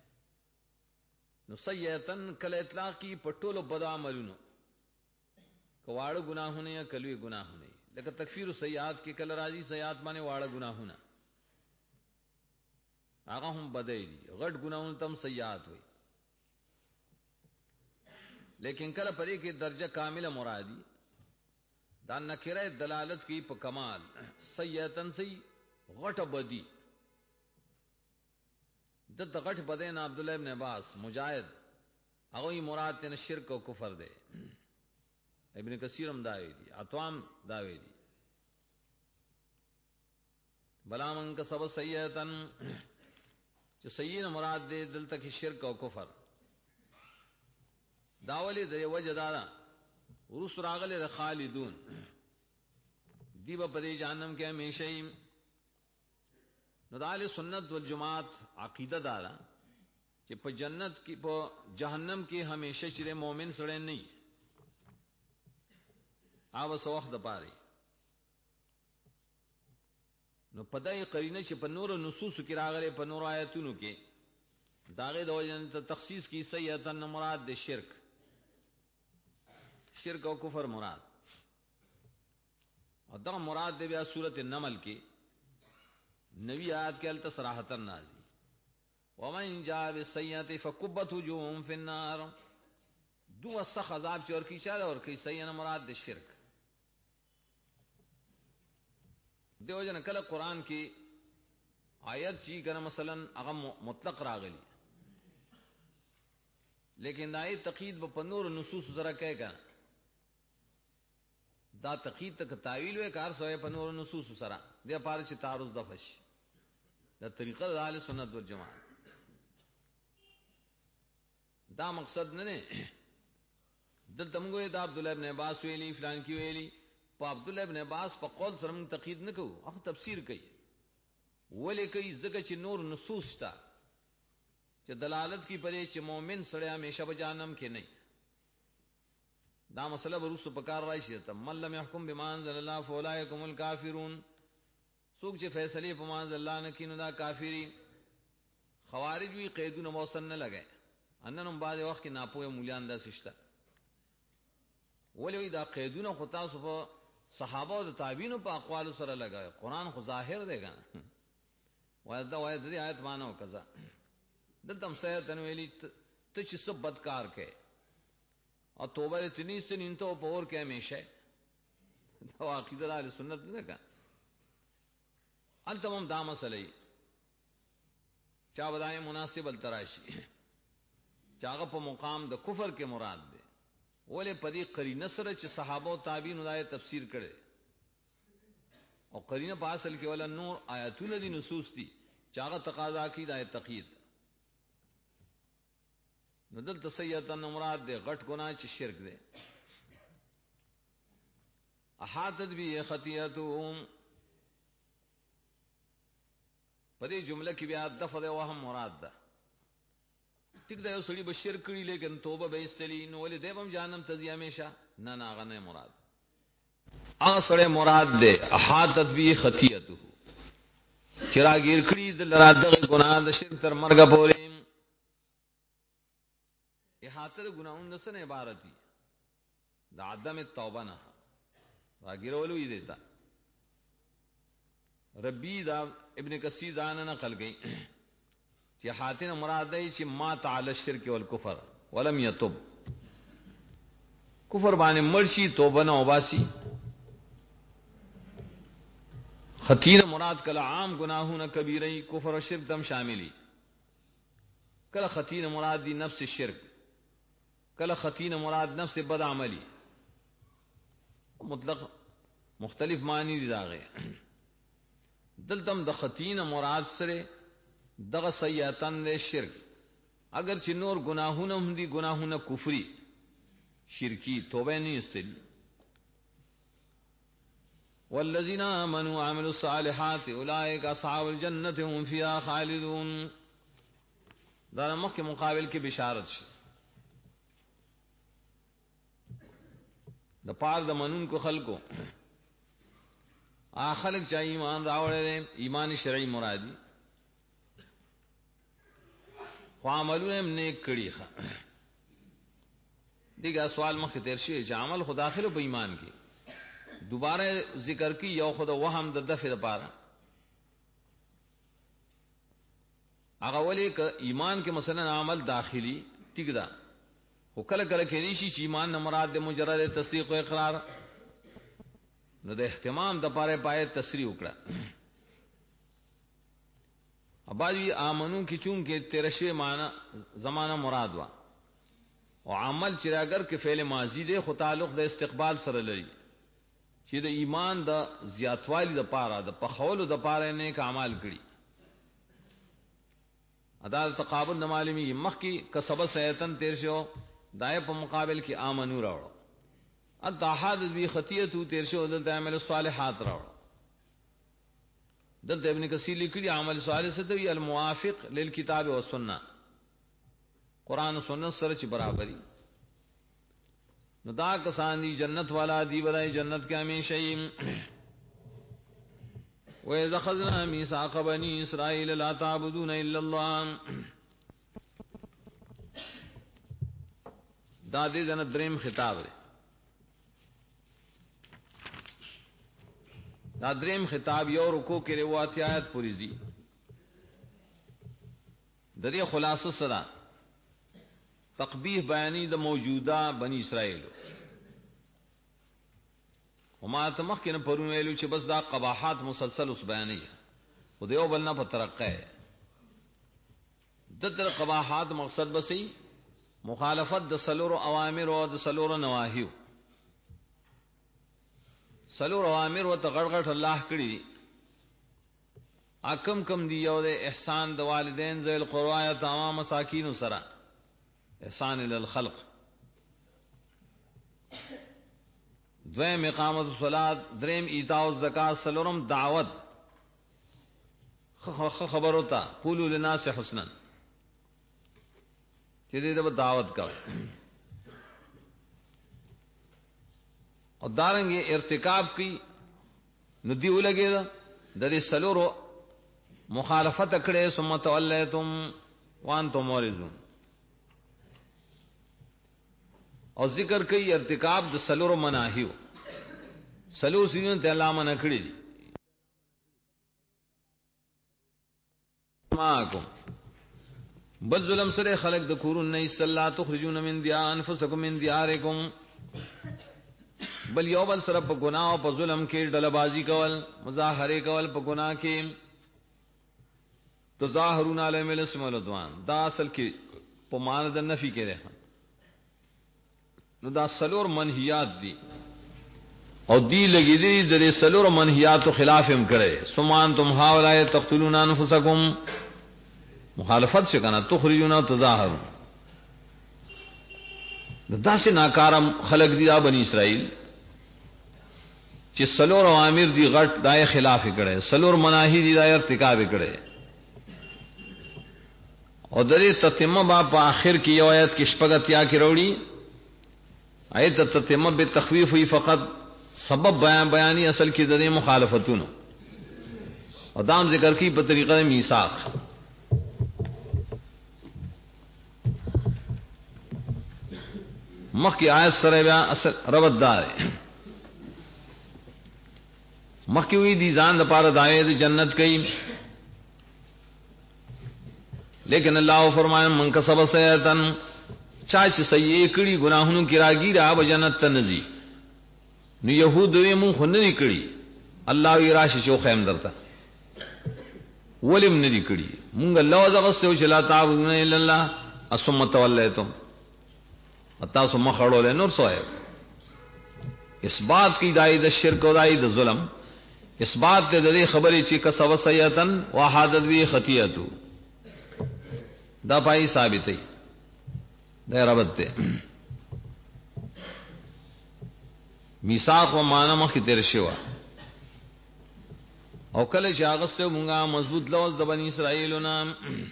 نو سیئتن کله اطلاق کی پټولو بد عملونو کواړه ګناهونه یا کلوي ګناهونه لکه تکفیر سیئات کې کله راځي سیئات باندې واړه ګناهونه هغه هم بدای دي غټ ګناهونه تم سیئات وي. لیکن کله پرې کې درجه کامله مرادی دا نکره دلالت کی په کمال سیئتن سی غټ بدی د غټ بدین عبد الله ابن عباس مجاهد هغه مراد ته شرک او کفر دی. ابن کثیر هم داوی دی اطوام داوی دی بلا من کا سب سیئتن چې سیئن مراد دی دلته کې شرک او کفر داولی د وجدارا ورس راغله خالدون دیو په دې جهنم کې همیشه نو دال سنت والجماعت عقیده دارا چې په جنت کې په جهنم کې همیشه چې مؤمن سره نه آو سوخ د پاره نو پدای قرینه چې په نور نصوص کې راغلي په نور آیاتونو کې داغه د وجه ته تخصیص کی سیئتن مراد د شرک شرک او کفر مراد او دا مراد دی بیا سورۃ النمل کې نوی آیات کې ال تصراحتن نازل ومن جاء بالسیئه فکبت وجوههم فی النار دو وسخ عذاب چې ورکی چاله ورکی سیئه مراد د شرک. دیو جن کله قران کې آیت چی کنه مثلا هغه مطلق راغلی لیکن دای تقید په نور نصوص سره کوي کنه دا تقید تک تعویل وې کار سوې په نور نصوص سره د پاره چې تعارض د فش د طریقه د اهل سنت والجماعت دا مقصد نه نه دلته موږ د عبد الله ابن عباس ویلي فلان کی ویلي په عبد الله ابن عباس په قول سره موږ تقید نه کوو هغه تفسیر کوي ولې کوي ځکه چې نور نصوص تا چې دلالت کی پرې چې مؤمن سره همیشه په جهنم کې نه دا مسله ورسره پکار راشي ته من لم يحكم بما انزل الله فاولئك هم الكافرون څوک چې فیصله په ما انزل الله نه کینو دا کافری خوارج وی قیدونه موسن نه لګي اننم بعد وخت کې ناپوهه مولیان دا سشتا ولې دا قیدونه خو تاسو په صحابه او تابعین په اقوال سره لګای قرآن خو ظاهر دی کنه وایدا وایدا دې آیت مانو کذا دلته هم سید انویلی ته چې سب بدکار کې او توبه اتنی سنین ته پور کې همیشه دا عقیده اهل سنت نه کا انتم دا مسئله چا بدای مناسب التراشی چاغه په مقام د کفر کې مراد ده ولې پدی قرینه سره چې صحابه او تابعین دای تفسیر کړي او قرینه په اصل کې ولا نور آیاتونه دي نصوص دي چاغه تقاضا کی دای تقید نو دلته سیئتن مراد ده غټ ګناه چې شرک ده احاطت به خطیئتهم پدې جمله کې بیا دفع ده وهم مراد ده ټیک ده یو سړي بشیر کړي لیکن توبه به استلی نو ولې دیوم جانم تزي همیشه نه نه غنه مراد هغه سره مراد ده احاطت به خطیئته چراغیر کړي د لرا دغه ګناه د شرک تر مرګ پورې احاطه د ګناہوں د سره عبارت دي د عدم التوبه نه راګیرولو یې دیتا ربی دا ابن کثیر دا نه نقل گئی چې حاتن مراد دی چې ما تعالی الشرک والکفر ولم یتوب کفر باندې مرشی توبه نه وباسي خطیر مراد کله عام گناہوں کبیره کفر او شرک دم شاملی کله خطیر مراد دی نفس الشرک کله خطیر مراد نفس بد عملی مطلق مختلف معنی دي داغه دلتم د خطین مراد سره دغه سیئاتن له شرک اگر چې نور گناهونه هم دي گناهونه کفری شرکی توبه نه استل والذین آمنوا وعملوا الصالحات اولئک اصحاب الجنه هم فیها خالدون دا مخکې مقابل کې بشارت شي د پاره د منون کو خلقو خلق چا ایمان راوړل ایمان شرعي مرادي خو عملونه نیک کړي ښه دیګه سوال مخ تیر شي چې عمل خو داخله په ایمان کې دوباره ذکر کی یو خود وهم د دفع لپاره هغه ولي ک ایمان کې مثلا عمل داخلي ټیک ده خو کله کله کې شي چې ایمان نه مراد د مجرد تصدیق او اقرار نو د اهتمام د پاره پای تصریح وکړه اباوی امنو کی چون کې تیرشه معنی زمانہ مراد وا او عمل چې اگر کې فعل ماضی دی خو تعلق د استقبال سره لري چې د ایمان د زیاتوالی د پاره د پخولو د پاره نیک اعمال کړي ادا تقابل د معلومی مخ کی کسب سیتن تیر شو دای په مقابل کې امنو راوړو اتحاد بی خطیئتو تیر شو دلته عمل الصالحات راوړو دلته ابن کثیر لیکلی عمل صالح څه دی الموافق للکتاب والسنه قران او سنت سره چې برابرۍ نو دا کسان دی جنت والا دی ولای جنت کې همیشه یې وَإِذْ أَخَذْنَا مِيثَاقَ بَنِي إِسْرَائِيلَ لَا تَعْبُدُونَ إِلَّا اللَّهَ دا دې جن دریم خطاب دی دا دریم خطاب یو رکو کې روایت آیات پوری دي د دې خلاصه سره تقبیح بیانی د موجوده بنی اسرائیل وما تمخ کنه پرون ویلو چې بس دا قباحات مسلسل اوس بیانې خو دیو بلنا په ترقه د تر قباحات مقصد بسې مخالفت د سلور اوامر او د سلور نواهی سلور اوامر او ته غړغړ الله کړی اکم کم دی یو د احسان د والدین ذل قربا تمام مساکین سره احسان ال الخلق دویم اقامت الصلاة دریم ایتاء الزکات سلورم دعوت خبر ہوتا قولوا للناس حسنا چې دې دعوت کا او دارنګ ارتکاب کی نو دی ولګي دا د دې سلورو مخالفت کړي ثم تولیتم وانتم معرضون او ذکر کوي ارتکاب د سلورو مناهیو سلور سینو ته الله منع کړی دي ماکم بل ظلم سره خلق د کورون نه اصلا تخرجون من دیا انفسکم من دیارکم بل یو بل سره په ګناه او په ظلم کې ډلبازي کول مظاهره کول په ګناه کې تظاهرون علیهم الاسم والعدوان دا اصل کې په معنی د نفي کې ده نو دا سلور منهیات دي او دی لګی دي د سلور منهیات خلاف هم کړي سمان تم هاولای تقتلون انفسکم مخالفت سے کنا تخرجون او تظاهرون دا سے ناکارم خلق دی بنی اسرائیل چې سلور اوامر دی غټ دای خلاف کړي سلور مناهی دی دای ارتکاب کړي او درې تتمه با په اخر کې یو آیت کې شپږتیا کې وروړي آیت تتمه به تخفیف وی فقط سبب بیانی اصل کې د مخالفتونو او دام ذکر کی په طریقه میثاق مخی آیت سره بیا اصل ربط دار مخی ہوئی دی ځان د پاره دایې د جنت کئ لیکن اللہ فرمائے من کسب سیئتن چاچ سیئے کڑی گناہوں کی راگی را بجنت تنزی نو یہود وی من خو ندی کړي الله وی راشي شو خیم درته ولم ندی کړي مونږ الله زغستو چې لا تعبدون الا الله ثم تولیتم تاسو مخړول نور سوای اثبات کی دای د شرک او دای د ظلم اثبات د دې خبرې چې کسب سیئتن وحادت وی خطیئتو دا پای ثابتې دا ربط ته میثاق و معنا مخ تیر شوا او کله چې هغه څه مونږه مضبوط لوز د بنی اسرائیل نام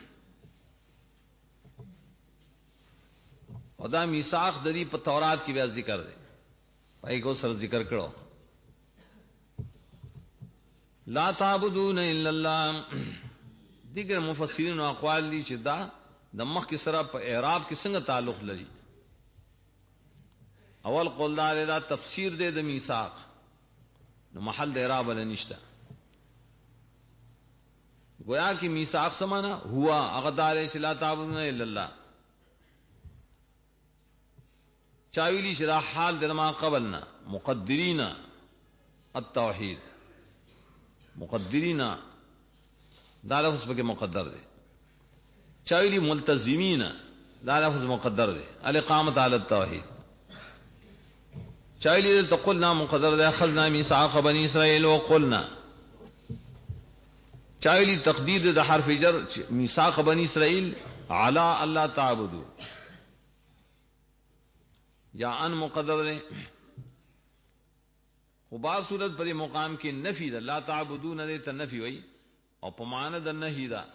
او دا میثاق د دې په تورات کې بیا ذکر دی پای کو سره ذکر کړو لا تعبدون الا الله دیگر مفسرین او اقوال دي چې دا د مخ کې سره په اعراب کې څنګه تعلق لري اول قول دا تفسیر دے د میثاق نو محل د اعراب له نشتا گویا کہ میثاق سمانا ہوا اغدار لا تعبدون الا اللہ چاویلی شدا حال درما قبلنا مقدرین التوحید مقدرین دا لفظ پکې مقدر دے چاویلی ملتزمین دا لفظ مقدر دے الاقامت علی التوحید چاہیے تو قلنا مقدر دے اخذنا میثاق بنی اسرائیل وقلنا چاہیے تقدیر دے حرف جر میثاق بنی اسرائیل علی اللہ تعبدو یا ان مقدر دے بعض صورت پر مقام کی نفی دا لا تعبدو نہ دے تنفی وئی اور پمانه د نهی دا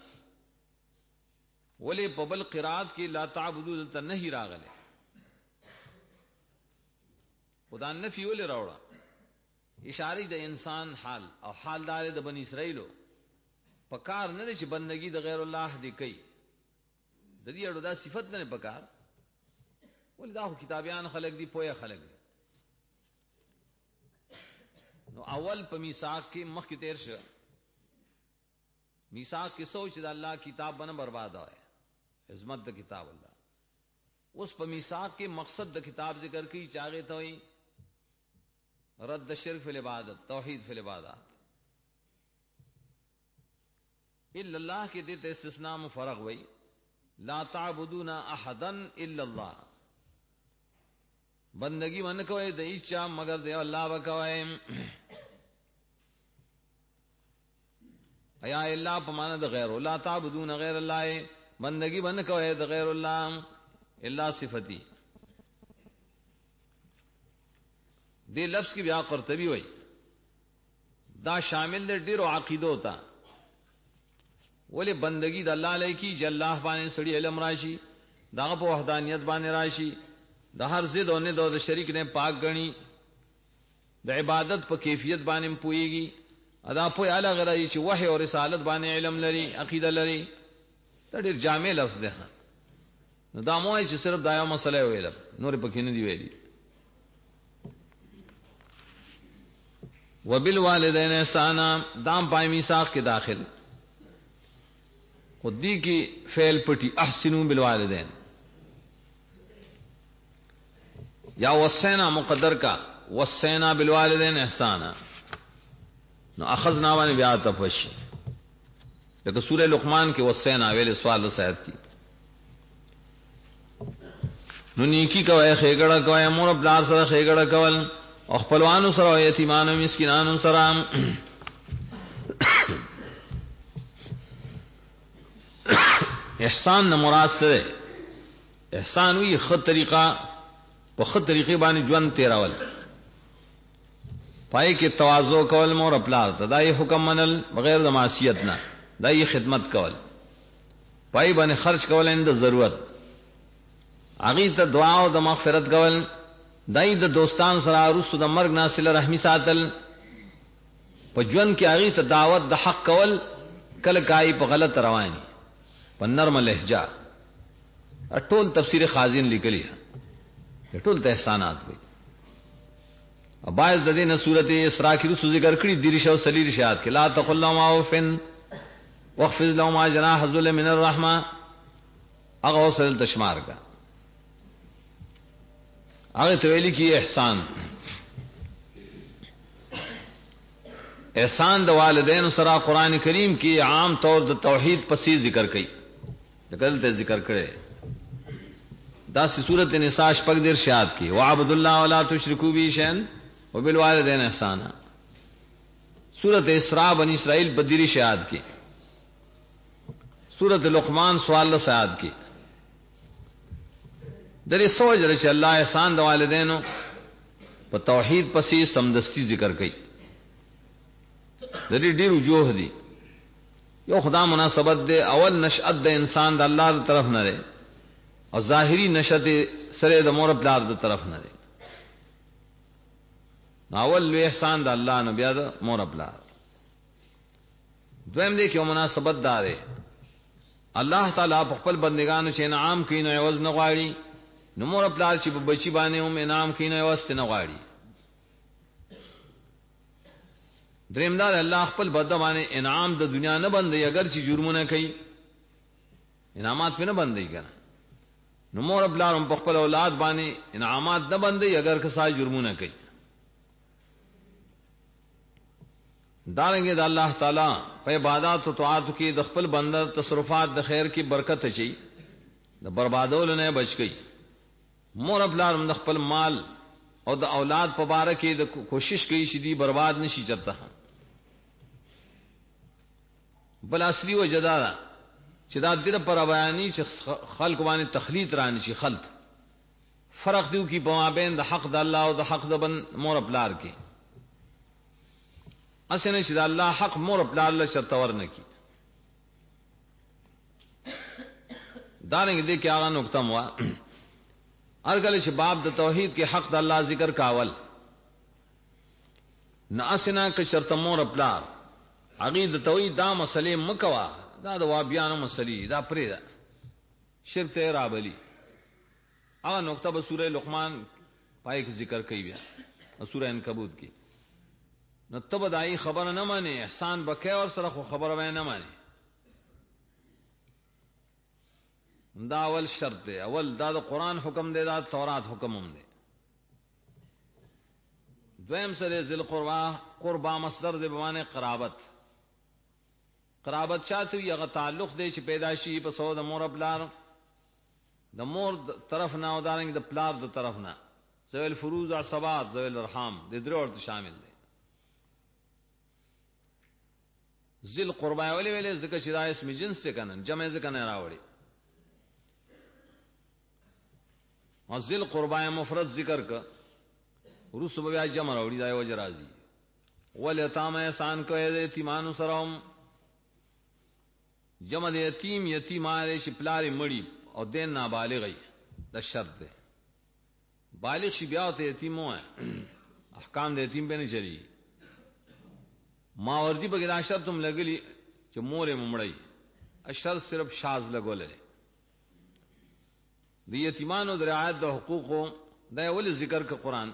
ولی په بل قرات کې لا تعبدو دلته نهی راغله خدا نفی ولې راوړه اشاره د انسان حال او حال دار د بنی اسرائیلو پکار نه چې بندگی د غیر الله دی کوي د دې اړه دا صفت نه پکار ولې دا کتابیان خلق دی پوهه خلق دی نو اول په میثاق کې مخ کې تیر شو میثاق کې سوچ د الله کتاب باندې برباد وای عظمت د کتاب الله اوس په میثاق کې مقصد د کتاب ذکر کی چاغه ته وي رد شرک فی العبادت توحید فی العبادات الا الله کې دته استثناء مفرغ وای لا تعبدون احدا الا الله بندگی من کوي د ایچا مگر دی الله وکوي ایا الا پمانه د غیر لا تعبدون غیر الله بندگی من کوي د غیر الله الا صفتی دې لفظ کی بیا قرطبی وای دا شامل دی ډیرو عقیدو ته ولې بندگی د الله لکی چې الله باندې سړي علم راشي دا په وحدانیت باندې راشي د هر ضد او نه د شریک نه پاک غني د عبادت په کیفیت باندې پويږي ادا په اعلی غره چې وحي او رسالت باندې علم لري عقیده لري دا ډېر جامع لفظ ده نو دا موای چې صرف دا یو مسله ویل نور پکې نه دی ویلي وبالوالدین احسانا دام پای میثاق کې داخل خودی کی فعل پټي احسنوا بالوالدین یا وصینا مقدر کا وصینا بالوالدین احسانا نو اخذنا باندې بیا تفش لکه سورہ لقمان کې وصینا ویل سوال وسایت کی نو نیکی کوي خېګړه کوي مور بلار سره خېګړه کول او خپلوانو سره یتیمانو مسکینانو سره احسان نه مراد سره احسان وی خط طریقہ په خط طریقې باندې ژوند تیراول پای کې تواضع کول مور خپل تدای حکم منل بغیر د معصیت نه دای خدمت کول پای باندې خرج کول اند ضرورت اغه ته دعا او د مغفرت کول دای د دوستان سره رسو د مرګ ناسله رحمی ساتل په ژوند کې اغه ته دعوت د حق کول کله کای په غلط رواني په نرم لهجه ټول تفسیر خازن لیکلی ټول ته احسانات وي اباز د دې نه سورته اسراء کې رسو ذکر کړی دیرش او سلیر شات کې لا تقل لهم اوفن واخفض لهم جناح الذل من الرحمه هغه وصل تشمار کا هغه تویلی کی احسان احسان د والدین سره قران کریم کې عام طور د توحید پسې ذکر کړي دغلته ذکر کړي دا سورۃ النساء شپږ دیر شاد کې وعبد الله ولا تشركوا به شيئا وبالوالدین احسانا سورۃ اسراء بنی اسرائیل بدری شاد کې سورۃ لقمان سوال سعاد کې درې سوچ لري چې الله احسان د والدینو په توحید پسې سمدستی ذکر کړي درې ډېر وجوه دي یو خدا مناسبت ده اول نشأت د انسان د الله تر طرف نه ده او ظاهری نشأت سره د مور پلار د طرف نه ده اول لوی احسان د الله نه بیا د مور پلار دویم دې کې مناسبت ده الله تعالی په خپل بندگانو چې انعام کوي نو عوض نه غواړي نو مور پلار چې په بچی باندې هم انعام کوي نو عوض نه غواړي دریمدار الله خپل بنده باندې انعام د دنیا نه بندي اگر چې جرمونه کوي انعامات په نه بندي کنه نو مور پلار هم په خپل اولاد باندې انعامات نه بندي اگر کسا جرمونه کوي دارنګه د الله تعالی په عبادت او طاعت کې د خپل بنده تصرفات د خیر کې برکت اچي د بربادولو نه بچ کی مور پلار هم د خپل مال او د اولاد په باره کې د کوشش کوي چې دی برباد نشي چرته بل اصلي وجدارا چې دا د پر بیانې چې خلق باندې تخلیط رانه شي خلط فرق دیو کی په مابین د حق د الله او د حق د بن مور پلار کې اسنه چې د الله حق مور پلار له شرط ورنه کی دانګ دې کې هغه نقطه مو ارګل چې باب د توحید کې حق د الله ذکر کاول ناسنا کې شرط مور پلار عقیده توحید دا مسلې مکوا دا د وابیانو مسلې دا پرې دا شرک ته رابلی هغه نقطه په سورې لقمان پای کې ذکر کوي بیا او سورې عنکبوت کې نو تب دای خبر نه مانی احسان بکې اور سره خو خبر وای نه مانی دا اول شرط دی اول دا د قران حکم دی دا تورات حکم هم دی دویم سره ذل قربا مصدر دی بمانه قرابت چاته یغه تعلق دی چې پیدا شي په سود مور بلار د مور طرف نه او دارنګ د پلار د طرف نه ذل فروض او ثبات ذل ارحام د درو ورته شامل دی ذل قربا ویلې ذکر چې دا اسم جنس څخه کنن جمع ځکه نه راوړي او ذل قربا مفرد ذکر ک ورسو بیا جمع راوړي دا وجه راځي ول یتام احسان کوي د یتیمانو سره هم جمع د یتیم یتیمانه چې پلار مړی او دین نابالغ ای د شرط ده بالغ شي بیا ته یتیم وای احکام د یتیم به نه چلی ماوردی بغیر شرط تم لګلی چې مور مړی اشر صرف شاذ لګولې د یتیمانو د رعایت د حقوقو دا ول ذکر ک قرآن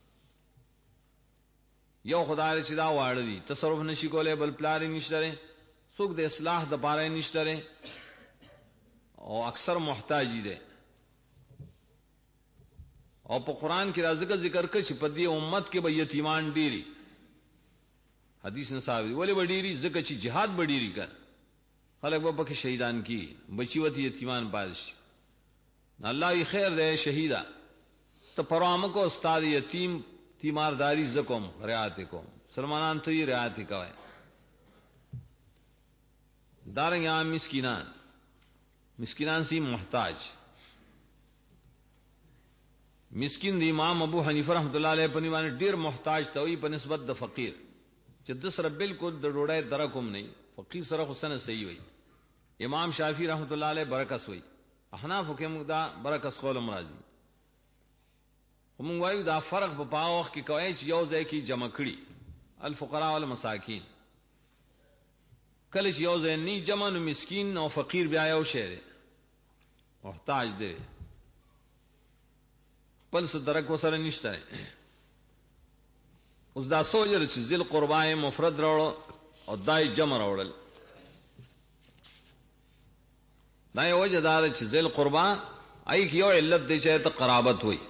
یو خدای چې دا واړه دي تصرف نشي کولای بل پلار نشته څوک د اصلاح د پاره نشته او اکثر محتاجی دي او په قرآن کې راځي ذکر کې چې په دې امت کې به یتیمان ډيري حدیث نه ثابت ولې وړيري ځکه چې jihad وړيري کړ خلک به پکې شهیدان کی بچي وتی یتیمان پادش الله یې خیر دې شهیدا ته پرامه کو استاد یتیم تیمارداری زکم رعایت کوم سلمانان ته یې رعایت کوي دارنګ عام مسکینان سی محتاج مسکین دی امام ابو حنیفه رحمۃ اللہ علیہ په نیوانه ډیر محتاج ته وي په نسبت د فقیر چې د سره بالکل د ډوډۍ درکوم نه فقیر سره حسن صحیح وي امام شافعی رحمۃ اللہ علیہ برکس وي احناف حکم دا برکس قول مرادي هم وایو دا فرق په پاوخ کې کوي چې یو ځای کې جمع کړي الفقراء والمساکین کله چې یو ځای نه جمع نو مسکین او فقیر بیا یو شی محتاج دی پل څه درک وسره نشته اوس دا سوجر چې ذل قربای مفرد راوړ او دای جمع راوړل دا یو وجدار چې ذل قربا ای کیو علت دی چې ته قرابت وای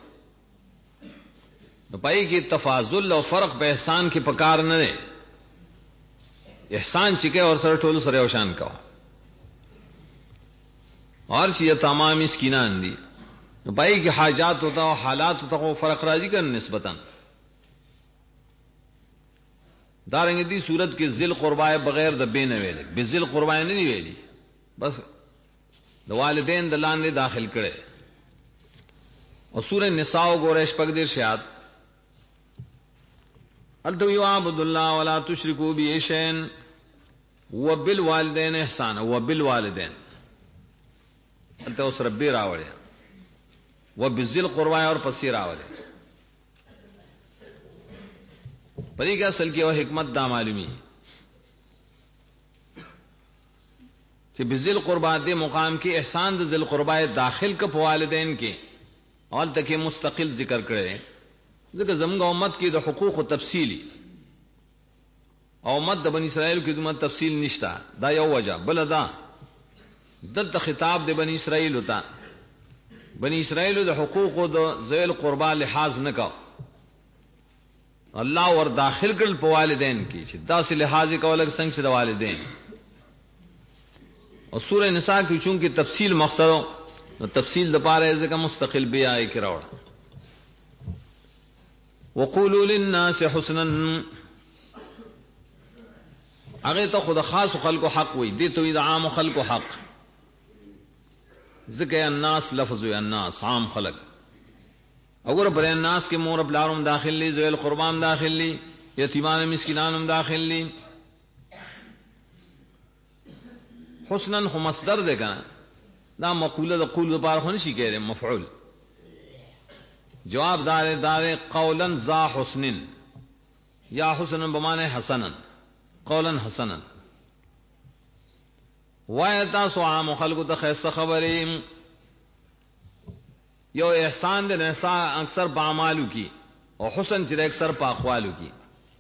نو پای کې تفاضل او فرق په احسان کې پکار نه دی احسان چې کې اور سره ټول سره اوشان کا اور چې تمام مسکینان دي نو پای کې حاجات ہوتا او حالات ہوتا کو فرق راځي کن نسبتاً دارنګ دي صورت کې ذل قربای بغیر د بین ویلې بذل قربای نه دی ویلي بس د والدین د لاندې داخل کړي او سورہ نساء وګورئ شپږ دیر شیات التو عبد الله ولا تشركوا به شيئا وبالوالدين احسانا وبالوالدين التو اوس ربي راوړي وبذل قربا اور پسې راوړي پدې کې اصل کې او حکمت دا معلومي چې بذل قربا دې مقام کې احسان د ذل قربا داخل ک په والدین کې اول تک مستقل ذکر کړي ځکه زموږ امت کې د حقوق تفصیلی او امت د بنی اسرائیل کې د تفصیل نشتا دا یو وجہ بل دا دلته خطاب د بنی اسرائیل وتا بنی اسرائیل د حقوق د ذیل قربا لحاظ نه کا الله ور داخل کړل په والدین کې چې داسې لحاظ کول څنګه چې د والدین او سورہ نساء کې چونکه تفصیل مقصد نو تفصیل د پاره ځکه مستقل بیا یې کراوړ وقولوا للناس حسنا هغه ته خود خاص خلکو حق وي دي ته د عام خلکو حق ذکر الناس لفظ الناس عام خلق اور پر الناس کے مور بلارم داخل لی ذویل قربان داخل لی یتیمان مسکینانم داخل لی حسنا ہو مصدر دے کنا دا مقوله د قول لپاره خو نشي کېره مفعول جواب دار قولا ذا حسن یا حسن بمعنی حسنا قولا حسنا وایتا سو عام خلق ته خیسه خبرې یو احسان د نساء اکثر په اعمالو کې او حسن چې اکثر په اقوالو کې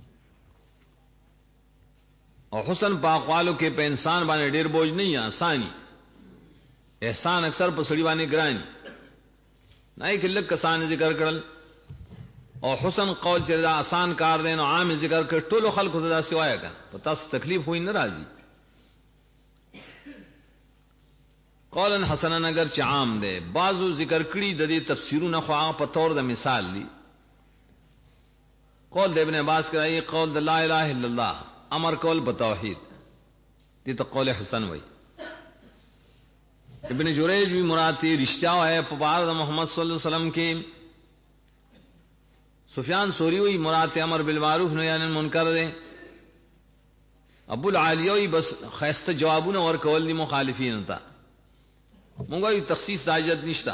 او حسن په اقوالو کې په انسان باندې ډیر بوج نه یا آسانی احسان اکثر په سړي باندې ګران نه کله کسان ذکر کړل او حسن قول چې دا آسان کار دین او عام ذکر کړ ټول خلکو ته دا سوایا کړ په تاسو تکلیف وای نه راځي قولا حسنا اگر چې عام ده بعضو ذکر کړي د دې تفسیرونه خو په تور د مثال دي قول د ابن عباس کرای قول د لا اله الا الله امر قول په توحید دې ته قول حسن وای ابن جریج بھی مراد تی رشتہ ہے په بار د محمد صلی الله علیه وسلم کې سفیان ثوری وی مراد امر بالمعروف نهی عن المنکر ده ابو العالیوی بس خیسته جوابونه ورکول دي مخالفین ته مونږه یو تخصیص حاجت نشتا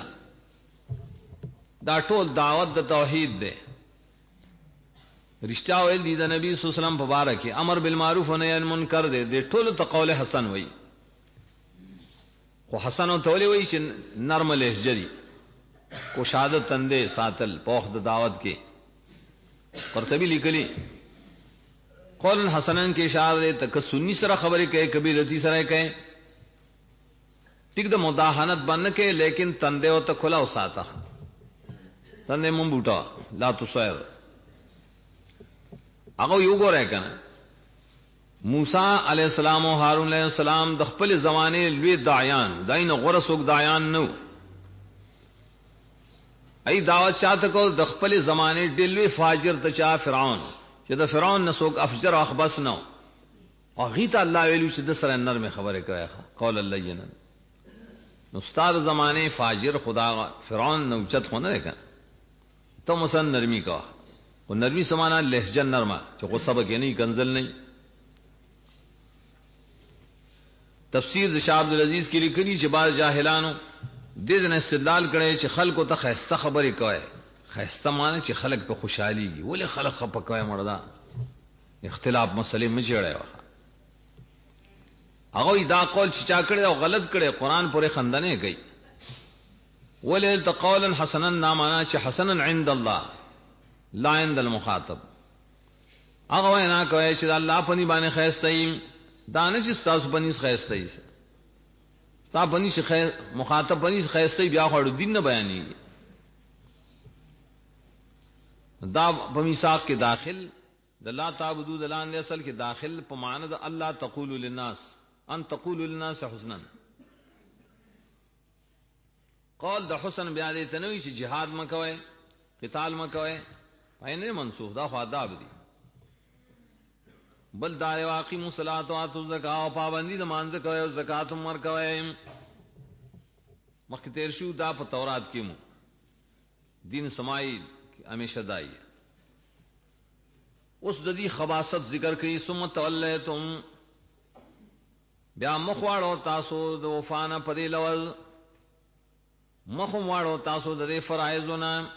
دا ټول دعوت د توحید ده رښتیا ویل دي د نبی صلی الله علیه وسلم په باره کې امر بالمعروف و نهی عن المنکر ده د ټول ته قول حسن وای خو حسن او تولی وای چې نرم لهجه دي کو شهادت تندې ساتل پوخ د دعوت کې قرطبی لیکلی قول حسنن کې اشاره ده تک سنی سره خبرې کوي کبھی رتی سره کوي ٹھیک د مداهنت باندې کې لیکن تندې او ته کھلا وساته تندې مونږ بوټا لا تصير هغه یو ګورای کنه موسی علی السلام او هارون علیہ السلام د خپل زمانه لوی داعیان داین غرسوک داعیان نو ای دعوت چاته کو د خپل زمانه ډلوی فاجر ته چا فرعون چې د فرعون نسوک افجر او اخبس نو او غیت الله ویلو چې د سره نرمه خبره کوي قول اللین نو استاد زمانه فاجر خدا فرعون نو چت خو نه کړه تو مسن نرمی کا او نرمی سمانا لهجه نرمه چې غصه به نه کنزل نه تفسیر د شاه عبد العزيز کې لیکلي چې بعض جاهلانو دې ځنه استدلال کړي چې خلکو ته خیسته خبرې کوي خیسته معنی چې خلک په خوشحاليږي ولې خلک خپه کوي مردا اختلاف مسلې مجړې واه هغه دا قول چې چا کړی او غلط کړی قران پورې خندنه کوي ولې تقولا حسنا نامانا چې حسنا عند الله لا عند المخاطب هغه وینا کوي چې الله په نی باندې خیسته دانه چې تاسو باندې خیسته تا بنی شي خیر مخاطب بنی خیسته بیا خړو دین نه بیانې دا په میثاق کې داخل د لا تعبدوا دلان له اصل کې داخل په معنی د الله تقول للناس ان تقول للناس حسنا قول د حسن بیا دې تنوي چې jihad مکوي قتال مکوي پاینه منسوخ دا خو آداب دي بل دا واقعي مصلات او اتو زکات او پابندي د مانځ کوي او زکات عمر کوي مخکې تیر شو دا په تورات کې مو دین سماعي همیشه دای اوس د دې خباست ذکر کوي ثم تولیتم بیا مخواړو تاسو د وفانه پدې لول مخواړو تاسو د فرایضونه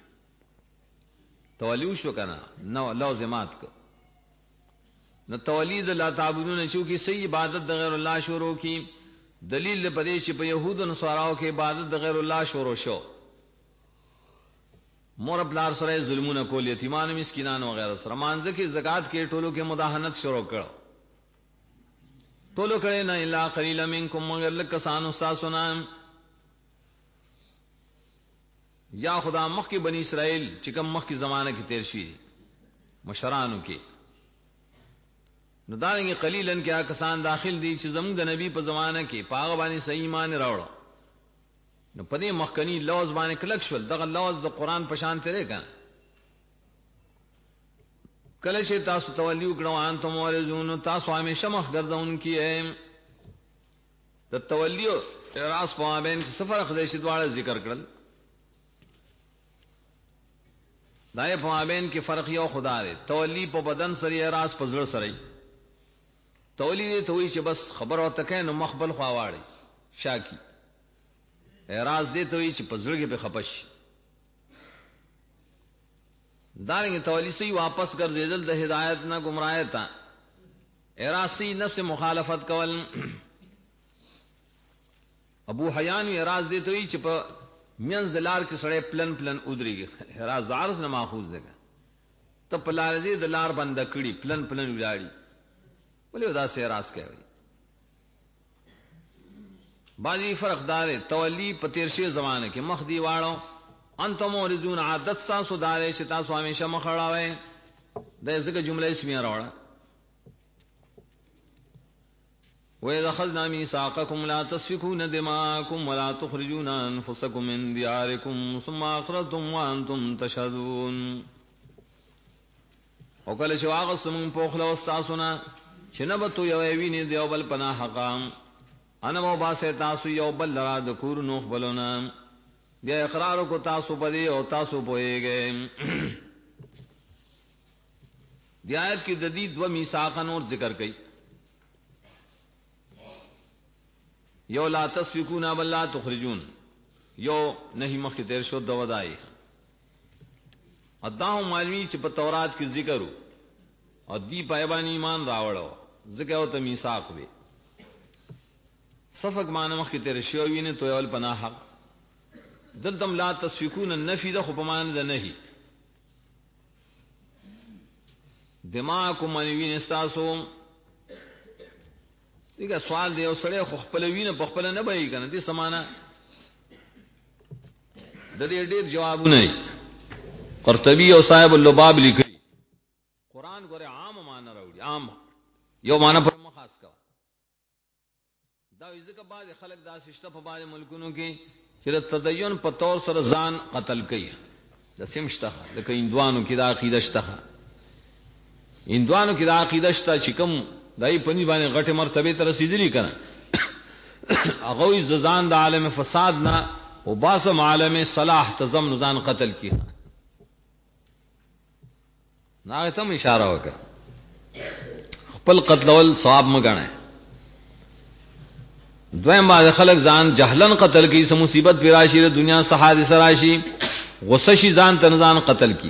تولیو شو کنه نو لازمات کو نو تولید لا تعبدون چې کی صحیح عبادت د غیر الله شروع کی دلیل پدې چې په يهودو نصاراو کې عبادت د غیر الله شروع شو مور بلار سره ظلمونه کول یتیمان مسکینان وغیرہ سره مانځ کې زکات کې ټولو کې مداهنت شروع کړو ټولو کړي نه الا قليلا منکم مگر لکسان استاسنا یا خدا مخ کې بنی اسرائیل چې کوم مخ کې زمانہ کې تیر شي مشرانو کې نو دانګي قلیلن کې کسان داخل دي چې زموږ د نبی په زمانہ کې پاغه باندې صحیح ایمان راوړو نو پدې مخکنی لوز باندې کلک شول دغه لوز د قران په شان تیرې کړه کله چې تاسو تولی وکړو ان تم ورزون تاسو همیشه مخ ګرځون کیه د تولی راس په باندې سفر خدای دواړه ذکر کړل دای په مابین کې فرق یو خدا دی تولی په بدن سره راس په زړه سره تولی دې ته وی چې بس خبر او تکې نو مخبل خواواړي شاکی راز دې ته وی چې په زړه کې په خپش دانګ تولی سي واپس ګرځیدل د هدایت نه گمراهی تا اراسی نفس مخالفت کول ابو حیان راز دې ته وی چې په منځ دلار کې سړې پلن پلن ودرېږي راز عارض نه ماخوذ ده ته پلار دې دلار بند کړي پلن پلن ولاړي ولې دا سه راز کوي باجی فرق دار تولی پتیرشی زمانه کې مخ دی واړو انتم ورزون عادت تاسو دارې چې تاسو همیشه مخړاوي د ځکه جمله اسمیه راوړه وَإِذْ أَخَذْنَا مِيثَاقَكُمْ لَا تَسْفِكُونَ دِمَاءَكُمْ وَلَا تُخْرِجُونَ أَنفُسَكُم مِّن دِيَارِكُمْ ثُمَّ أَقْرَرْتُمْ وَأَنتُمْ تَشْهَدُونَ او کله چې واغسم په خپل واستاسونه چې نه به تو یو ویني دیو بل پناه حقام انا مو باسه تاسو یو بل را د کور نو خپلونه بیا اقرار کو تاسو په دې او تاسو پويږئ د آیت کې د دې دو میثاق نور ذکر کړي یو لا تسفکون بل لا تخرجون، یو نہیں مخ کی تیر شو دو ودائی اداؤں معلومی چې په تورات کې ذکر او دی پایبان ایمان راوړو ذکر او تمیثاق وی صفق معنی مخ کی تیر شو وینه تو یول پناه حق دلتم لا تسفکون النفی ده خو په معنی ده نهی دماغکم منوین استاسو دیگه سوال دی او سړی خو خپل وینه په خپل نه بهي کنه دې سمانه د دې ډېر جوابونه قرطبی او صاحب اللباب لیکي قران ګوره عام معنی راوړي عام یو معنی پر مخاص کا دا ځکه بعض خلک دا سشته په بعض ملکونو کې چې تدین په تور سره ځان قتل کوي د سیمشته لکه هندوانو کې دا عقیده شته هندوانو کې دا عقیده شته چې کوم دای پنی باندې غټه مرتبه ته رسیدلی کنه هغه ځان د عالم فساد نه او باسم عالم صلاح تزم ځان قتل کیه نه ته اشاره وکړه خپل قتل ول ثواب مګنه دویم باندې خلک ځان جهلن قتل کی سم مصیبت پیراشی د دنیا سحادث راشي غصه شي ځان تنزان قتل کی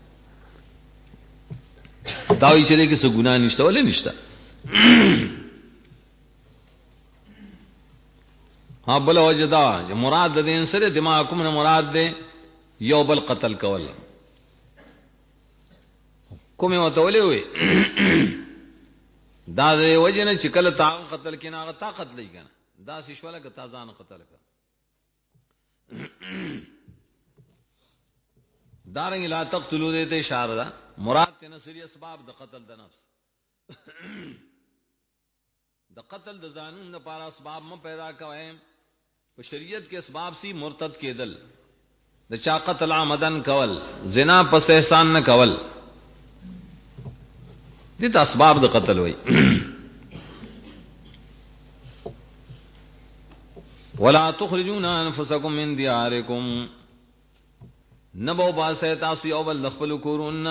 داوی چې دې کې څه ګناه نشته ولې نشته ها بل وجدا مراد د دین سره دماغ کوم نه مراد ده یو بل قتل کول کومه وتولې وي دا د وجنه چې کله تا قتل کینه هغه تا قتل کینه دا سشواله که تازان قتل کا دارنګ لا تقتلوا دې ته اشاره ده مراد ته نصری اسباب د قتل د نفس د قتل د قانون لپاره اسباب م پیدا کوي په شریعت کې اسباب سی مرتد کېدل د چا قتل عمدن کول زنا پس احسان نه کول دي ته اسباب د قتل وای ولا تخرجون انفسکم من دیارکم نبو باسه تاسو یو بل خپل کورون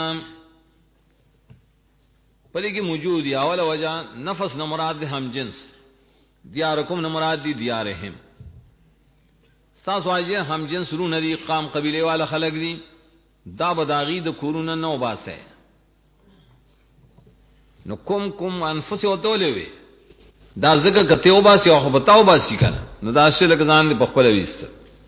پدې کې موجود یا اول وجہ نفس نه مراد هم جنس دیارکم نه مراد دي دیارهم تاسو واجه هم جنس رو ندي قام قبيله والا خلق دي دا بداغي د کورون نه وباسه نو کوم انفس او تولوي دا زګه کته وباسي او بتاو باسي کنه نو دا شل کزان په خپل وېست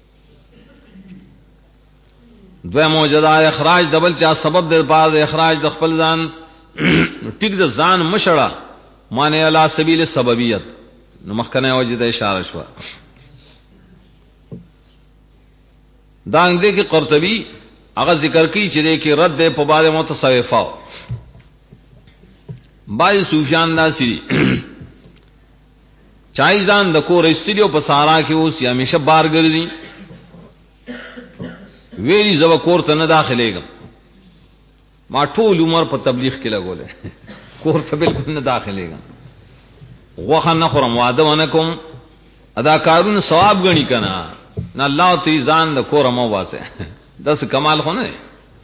دوه موجوده اخراج دبل چا سبب د بعد اخراج د خپل ځان ټیک د ځان مشړه معنی علی سبیل السببیت نو مخکنه وجده اشاره شو دا انده کې قرطبی هغه ذکر کوي چې دې کې رد په بعد متصوفه بای صوفیان داسي چای ځان د کور استریو په سارا کې اوس یا همیشه بار ګرځي ویلی زو کور ته نه داخليږم ما ټول عمر په تبلیغ کې لګولې کور ته بالکل نه داخليږم غوخه نه خورم واده ونه کوم ادا کارونه ثواب غني کنه نه الله ته ځان د کور مو واسه داس کمال خو نه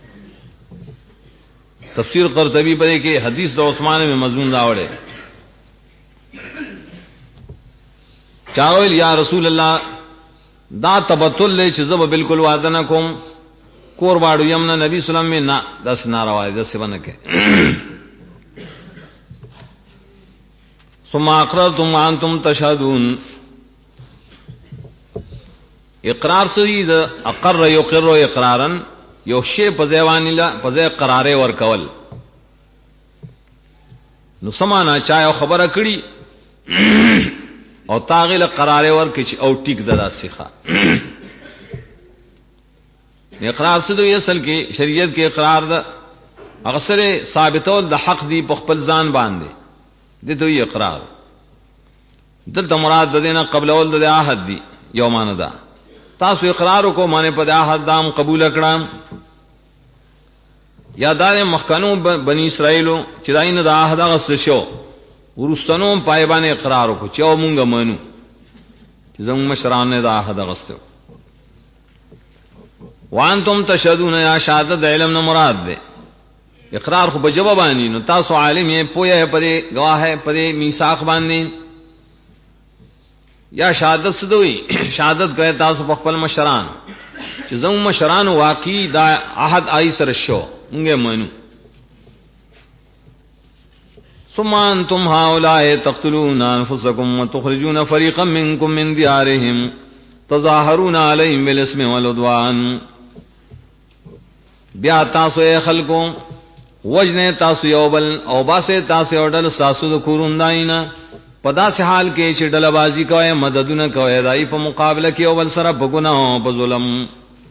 تفسیر قرطبی پر کې حدیث د عثمان میں مضمون راوړل چاول یا رسول الله دا تبتل چې زب بالکل وعده نه کوم کور باړو یمنا نبی سلام میں نه داس ناروا ده څه ونه کې ثم اقررتم وانتم تشهدون اقرار سید اقر یقر اقرارا یو شی په ځوان لا په ځای قرارې ور کول نو سمانا چا خبره کړي او تاغله قرارې ور کړي او ټیک ددا سیخه اقرار سید اصل کې شریعت کې اقرار دا اکثر ثابتول د حق دی په خپل ځان باندې د دوی اقرار دلته مراد د دینه قبل اول د عهد دی یومانه دا تاسو اقرار کو معنی په عهد دام قبول کړم یا دار مخکنو بنی اسرائیلو چې داینه د عهد غس شو ورستنو پایبان اقرار کو چې مونږ مانو چې زموږ مشران د عهد غس وانتم تشهدون یا شهادت علم نه مراد ده اقرار خو بجواب باندې نو تاسو عالم یې پوهه پرې گواه پرې میثاق باندې یا شهادت سدوي شهادت کوي تاسو په خپل مشران چې زمو مشران واقعي دا عهد آی سره شو موږ مانو. ثم انتم هؤلاء تقتلون انفسكم وتخرجون فريقا منكم من ديارهم تظاهرون عليهم بالاسم والعدوان. بیا تاسو یې خلکو وجنه تاسو یو بل او باسه تاسو اورل تاسو د کورونداینا پدا سے حال کې چې ډلبازي کوي مددونه کوي دای په مقابله کې او بل سره په ګناه او په ظلم.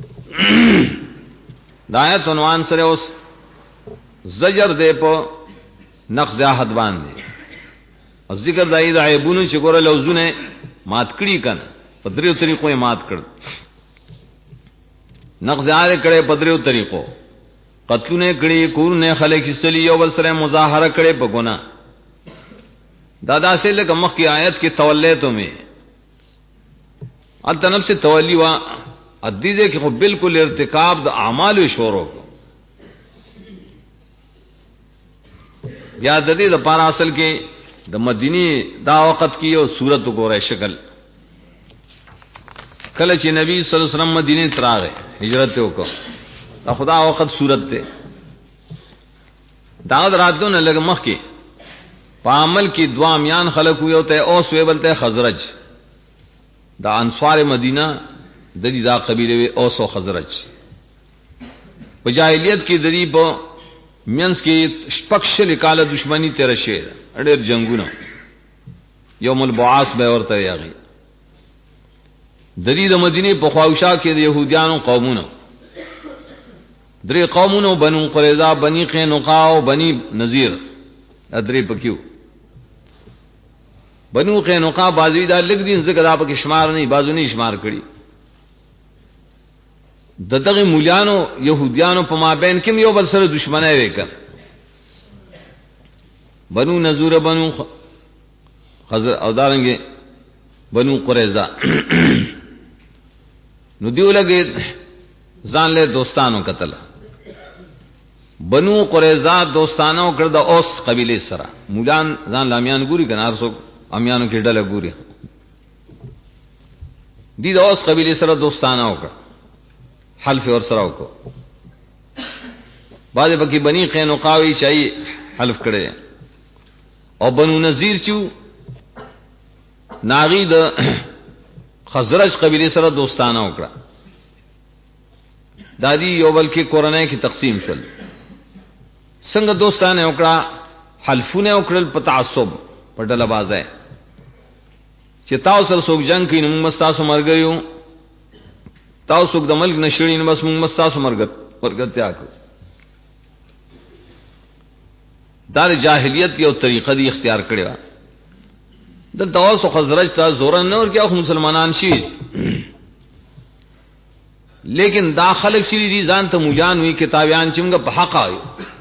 دایت عنوان سره اوس زجر دې په نقض عهد باندې او ذکر دای د عیبونو چې ګور لوزونه مات کړی کنه په دریو طریقو یې مات کړ. نقض عهد کړي په دریو طریقو قتلونه کړي کورونه خلک استلی او بل سره مظاهره کړي په ګناه. دادا سے لکه مخ کی آیت کې تولیتو میں التنب سے تولی وا ادیدے کہ خو بالکل ارتکاب د اعمال شورو کو یاد دې د پار اصل کې د مدینی دا وخت کې او صورت وګورئ شکل کله چې نبی صلی الله علیه وسلم مدینه تراغه ہجرت وکړه دا خدا وخت صورت ته دا راتو نه لګ مخ کې پامل کی دعا میان خلق ہوئے ہوتے اوس وی بلتے خزرج دا انصار مدینہ ددی دا قبیلے وی اوس و خزرج په جاہلیت کی ددی په مینس کی شپکش لکاله دشمنی تیر شه اډیر جنگونه یوم البعاث به ورته یاغي ددی د مدینه په خواوشا کې د يهوديانو قومونو درې قومونو بنو قریظه بنی قینقاع او بنی نذیر ادری پکیو. بنو قینقاع بازی دا لګ دین زګه دا پکې شمار نه بازو نه شمار کړي. دغه مولیانو يهوديانو په مابین کې یو بل سره دشمنه وکړه. بنو نذور بنو خزر او دارنګي بنو قریظه نو دیو لګي ځان له دوستانو قتل. بنو قریظه دوستانو کړ د اوس قبیله سره مولان ځان لامیان ګوري کنار سو امیانو کې ډله ګوري دي د اوس قبیله سره دوستانو کړ حلف اور سره وکړه. بعض پکې بنی قینقاوی شای حلف کړي او بنو نذیر چو ناغي د خزرج قبیله سره دوستانو کړه. دادی یو بل کې قرانه کې تقسیم شول څنګه دوستانه وکړه حلفونه وکړل په تعصب په ډله بازه چې تاسو سره څوک جنگ کوي نو موږ تاسو مرګیو تاسو د ملک نشړی نو بس موږ تاسو مرګتیا کو. دا جاهلیت یو طریقه دی اختیار کړی و دلته اوس خزرج ته زور نه ورکه خو مسلمانان شي لیکن دا خلق شری دي ځان ته مولیان وی کتابیان چې موږ په حق آیو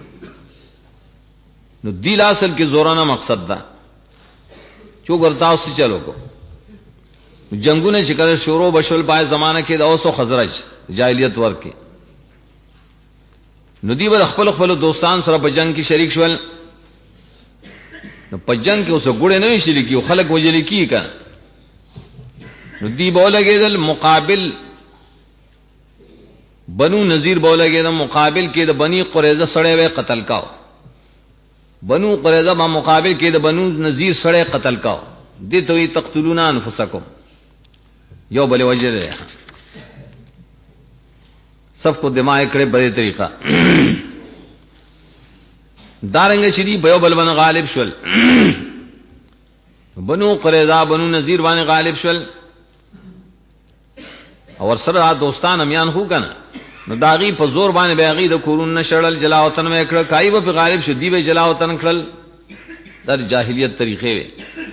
نو دیل اصل کې زورانه مقصد دا چو ګرتا اوس چلو کو جنگونه چې کله شروع بشول پای زمانہ کې د اوس او خزرج جاہلیت ورکه نو دی ور خپل خپل دوستان سره په جنگ کې شریک شول. نو په جنگ کې اوس ګوړې نه شي لیکي خلک وجل کی کنه نو دی بولګېدل مقابل بنو نذیر بولګېدل مقابل کې د بنی قریظه سړې وې قتل کاو. بنو قریظه ما مقابل کې د بنو نذیر سړې قتل کاو. دي ته تقتلون انفسکم یو بل وجه ده سب کو دماغ کړه په طریقہ دارنګ شری په بل باندې غالب شول. بنو قریظه بنو نذیر باندې غالب شول اور سره دوستان امیان هو کنه نو داغي په زور باندې بیاغي د کورون نشړل جلا وطن مې کړه کای په غالب شو دی به جلا وطن کړل. در جاهلیت طریقې وي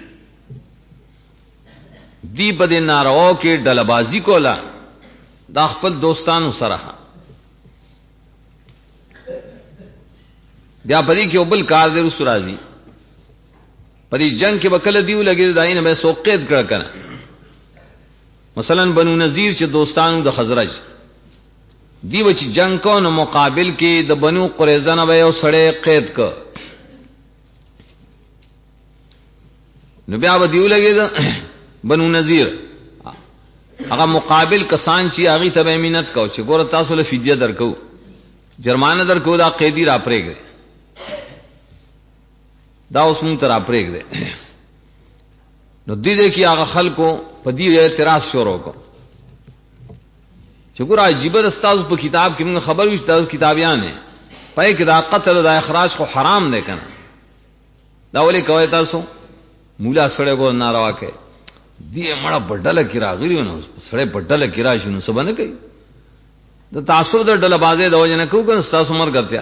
دی په دین نارو کې ډلبازي کولا دا خپل دوستانو سره بیا پدې کې وبل کار دې رسو راځي پدې جنگ کې وکړه دیو لګي داینه به سوقید کړه کنه. مثلا بنو نذیر چې دوستانو د خزرج دی و چې جنگ کو نو مقابل کې د بنو قریظه نه به یو سړی قید ک نو بیا به دیو لګي بنو نذیر هغه مقابل کسان چې هغه ته مینت کو چې ګور تاسو له فدیه درکو جرمانه درکو دا قیدی را پرېګ دا اوس مون تر پرېګ دے نو دې کې هغه خلکو په دې اعتراض شروع کړ چې ګور عجیب استاد په کتاب کې موږ خبر وي تاسو کتابیان نه پای کې دا قتل دا اخراج خو حرام دی کنه دا ولې کوي تاسو مولا سره کو ناروا کې دې مړه بډله کې راغلی نو سره بډله کې راشي نو سبا نه کوي د تاسو د ډله بازه د وجه نه کو کنه تاسو مرګتیا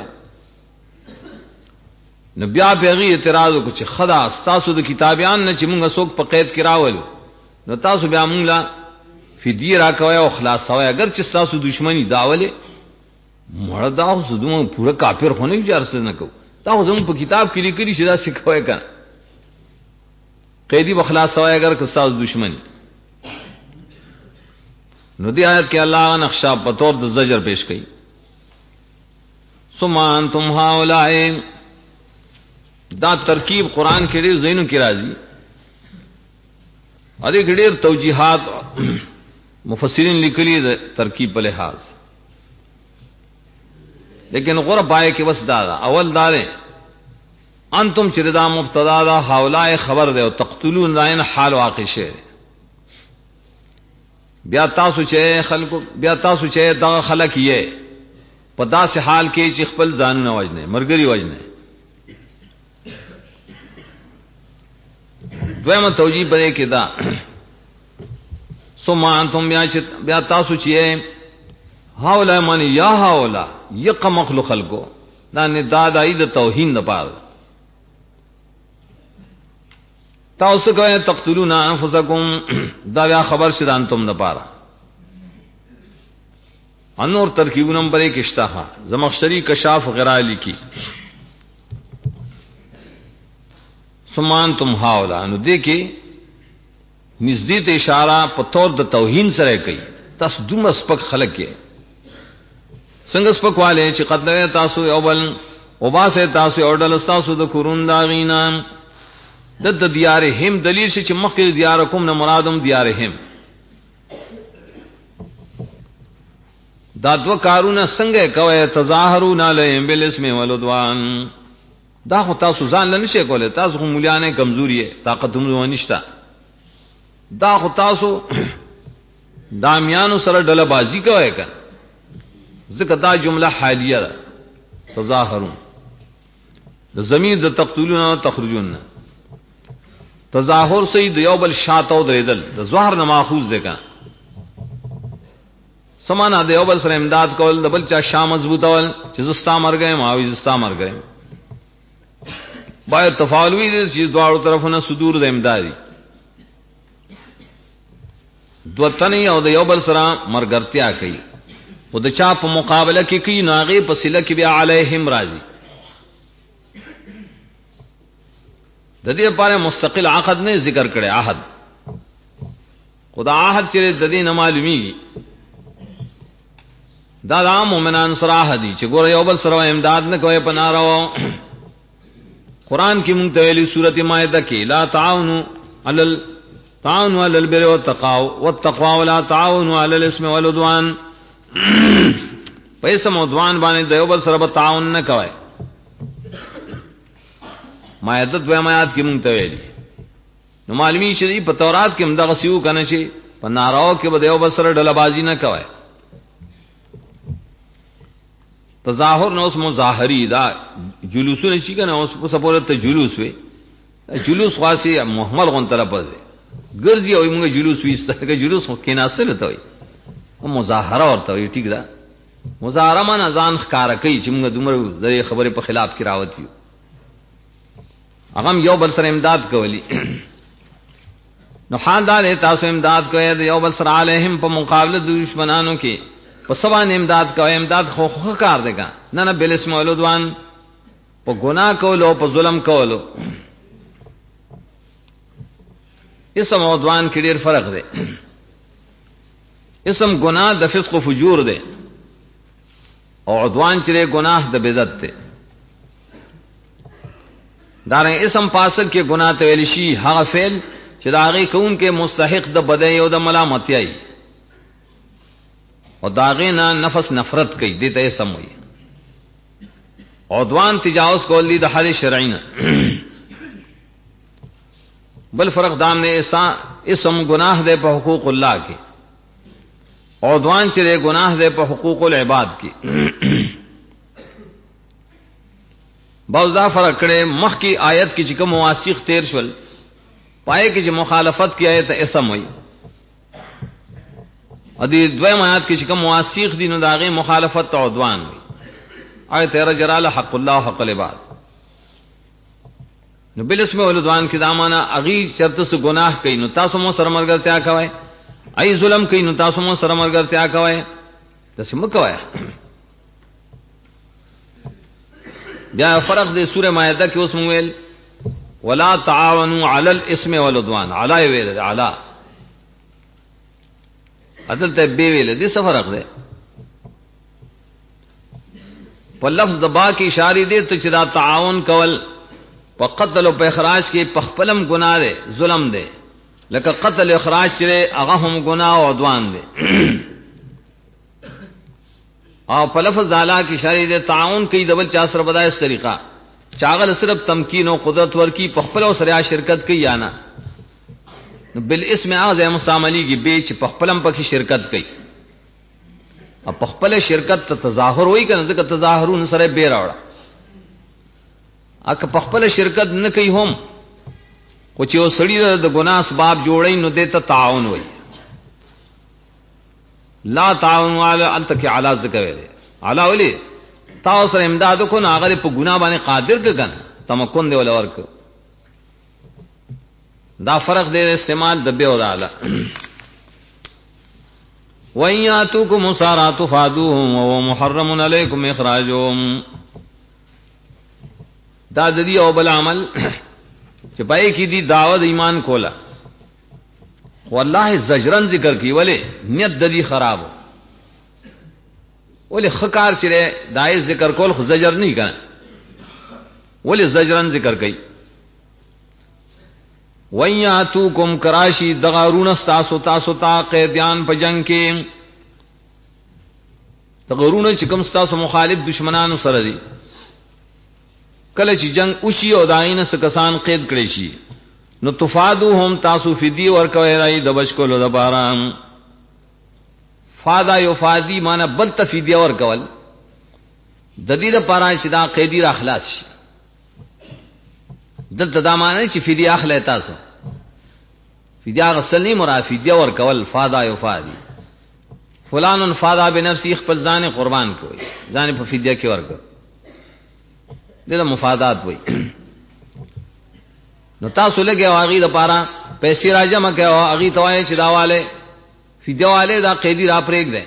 نبي پیغي اعتراض کو چې خدا تاسو د کتابیان نه چې موږ څوک په قید کې راولو نو تاسو بیا موږ لا فدیه را کوي او خلاص وای اگر چې تاسو دښمنی داوله مړه دا اوس دوه پورا کافر هونه جارسه نه کو دا زموږ په کتاب کې لیکلي چې دا سکوي کنه قیدی بخلاص وای اگر که تاسو دښمنی نو دی آیت کې الله نقشہ په تور د زجر پیش کړي ثم انتم هؤلاء دا ترکیب قران کې ډېر زینو کې راځي ا دې ډېر توجیهات مفسرین لیکلي د ترکیب په لحاظ لیکن غرب آئے کہ بس دادا اول دارے انتم چردا مبتدا دا حوالہ خبر دے تقتلون دائن حال واقع شے بیا تاسو چے خلق بیا تاسو چے دا خلق یہ پدا سے حال کے چ خپل ځان نه وجنه مرګري وجنه دویمه توجیه پرې کې دا ثم انتم بیا تاسو چے حوالہ من یا حوالہ یق مخلوق خلقو دا نداد اید توہین نہ پال تاسو کوي تقتلون انفسکم دا بیا خبر شدان تم نہ پارا انور ترکیب نمبر 1 اشتہا زمخشری کشاف غرا لکی سمان تم حوالہ نو دیکھیں نزدیت اشارہ پتور د توہین سره کوي تاسو دومره سپک خلق کې څنګه سپک والے چې قتل تاسو اول وباسه تاسو اورل تاسو د کورون دا غینا د دیارهم دلیل چې مخکې دیارکم نه مرادم دیارهم دا دو کارونه څنګه کوي تظاهرون علیهم بالاسم والعدوان دا خو تاسو ځان نه شي کولای تاسو خو مليانه کمزوري طاقت هم نشته دا خو تاسو دامیانو سره ډله بازی کوي کنه ذکر دا جمله حالیه ده تظاهرون د زمین د تقتلون او تخرجون تظاهر سید یو بل شاتو دریدل د ظاهر نه ماخوذ ده کنه سمانا د یو بل سره امداد کول د بل چا شام مضبوطول چې زستا مر گئے ماوی زستا مر گئے باید تفاعلوی دې چې دواړو طرفونو صدور د امدادي دوتنی او د یو بل سره مرګرتیا کوي او د چا په مقابله کې کوي ناغه په سله کې بیا علیهم راضی د دې لپاره مستقل عقد نه ذکر کړي عهد خدا عهد چې د دې نه معلومي دا د مؤمنان سره عهد چې ګور یو بل سره امداد نه کوي په نارو قران کې مونږ ته ویلي سورته مائده کې لا تعاونوا تعاونوا على البر والتقوى ولا تعاونوا على الاثم والعدوان پیسې مودوان باندې د یو بل سره تعاون نه کوي مائده دوه آیات کې مونږ ته ویلي نو معلومی شي په تورات کې هم دغه سیو کنه شي په نارو کې به یو بل سره ډله بازی نه کوي تظاهر نو اسمو ظاهری دا جلوسونه شي کنه اوس په سپورت ته جلوس وي جلوس خاصي محمل غون طرف ده ګرځي او موږ جلوس وېسته کې جلوس کې ناسل ته وي مظاهره ورته وي ټیک ده مظاهره من ځان ښکارا کوي چې موږ دومره د خبرې په خلاف کې راوتی یو هغه یو بل سره امداد کوي نو خاندان تاسو امداد کوي یو بل سره علیهم په مقابله د دشمنانو کې په سبا نه امداد کوي امداد خو کار دیګا نه نه بل اسم ولودوان په ګناه کولو په ظلم کولو اسم عدوان کې ډېر فرق دی اسم گناہ د فسق و فجور دی او عدوان چې گناہ د بدعت دی دارنګ اسم فاسق کې گناہ ته ویل شي هغه فعل چې دا هغه کون کې مستحق د بدای او د ملامتۍ ای او داغه نه نفس نفرت کوي دته یې سموي عدوان تجاوز کول دي د حد شرعي نه بل فرق دام نے اسم گناہ دے پہ حقوق اللہ کے عدوان چرے گناہ دے پہ حقوق العباد کی بعضا فرق کرے مخ کی آیت کی چکم مواسیق تیر شول پائے کہ جو مخالفت کی آیت اسم ہوئی ادی دویم آیت کی چکم مواسیق دی نداغی مخالفت عدوان ہوئی آیت رجرال حق اللہ حق العباد نو بل اسم ولدوان کی دامانا اغي شرط سے گناہ کئ نو تاسو مو سره مرګرتیا کوي ای ظلم کئ نو تاسو مو سره مرګرتیا کوي تاسو مو کوي بیا فرق دې سوره مائده کې اوس مو ویل ولا تعاونوا علی الاسم والعدوان علی ویل علی عدل ته بی ویل دې څه فرق دی په لفظ دبا کی اشاره دې ته چې دا تعاون کول په قتل او په اخراج کې پخپلم گناہ ده ظلم ده لکه قتل اخراج چره هغه هم گناہ او عدوان ده او په لفظ ذالا کې اشاره ده تعاون کوي دبل چا سره بدای اس طریقہ چاغل صرف تمکین او قدرت ورکی پخپل او سره شرکت کوي یا نه بالاسم اعظم مستعملی کی بیچ پخپلم پکې شرکت کوي او پخپل شرکت ته تظاهر وای کنه ځکه تظاهرون سره به راوړه اک پخپل شرکت نه کوي هم خو چې او سړی د ګناه اسباب جوړی نو دته تعاون وای لا تعاون علی انت کی علی ذکر ویلې علی ولی تاسو سره امداد کو نه هغه په ګناه باندې قادر کګن تمکن دی ول ورک دا فرق دی استعمال د به او اعلی وَيَاتُكُمْ مُسَارَاتُ فَادُوهُمْ وَهُوَ مُحَرَّمٌ عَلَيْكُمْ إِخْرَاجُهُمْ دا د دې او بل عمل چې پای کې دي دعوت ایمان کولا والله زجرن ذکر کی ولی نیت د دې خراب ولی خکار چې دای ذکر کول خو زجر نه کړه ولی زجرن ذکر کوي وَيَاتُكُمْ کراشی دغارون استاسو تاسو تا قیدیان په جنگ کې دغارون چې کوم استاسو مخالف دشمنانو سره دي کله چې جنگ اوشي او داینه سکسان قید کړي شي نو تفادوهم تاسو فدی ورکوي راي د بشکولو د باران فادا یفادی معنا بل تفیدی ورکول د دې لپاره چې دا قیدی را خلاص شي دلته دا معنی چې فدی اخله تاسو فدی غسل نه مراد فدی ورکول فادا یفادی فلان فادا بنفسه خپل ځان قربان کوي ځان په فدیه کې ورکو دغه مفادات وای نو تاسو لګي واغې د پاره پیسې راځم کې او اغي توای چې داواله فدیواله دا قیدی را پرېګ ده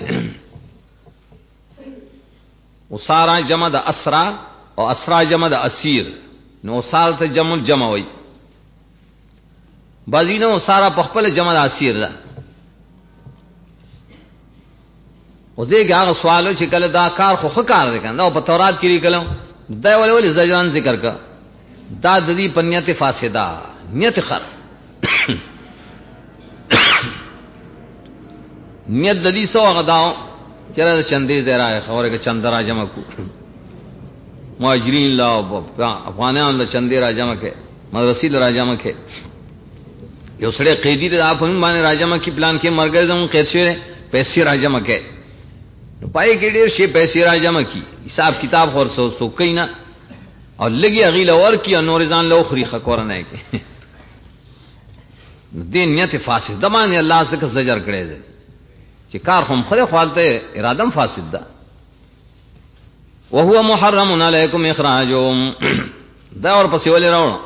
او سارا جمع د اسرا او اسرا جمع د اسیر نو سار ته جمع وای بازینو سارا په خپل جمع د اسیر ده او دغه هغه سوالو چې کله دا کار خو کار دی کنه او په تورات کې لیکلو دا ولې زجران ذکر کا دا د دې پنیت فاسده نیت خر نیت د دې سو غداو چیرې چندې زرا خبره کې چند را جمع کو مهاجرین لا افغانان له چندې را جمع کې مدرسې را جمع کې یو سړی قیدی د افغان باندې را جمع کې پلان کې مرګ زمو قید شوی پیسې را جمع کې نو پای کې ډېر شي پیسې را جمع کی حساب کتاب خور سو کینا او لګي غیله ور کی نورزان لو خري خکور نه کې دین نیت فاسد دمانه الله څخه زجر کړي دي چې کار هم خله خپلته ارادم فاسد ده وهو محرم علیکم اخراجهم دا اور پسې ولې راوړو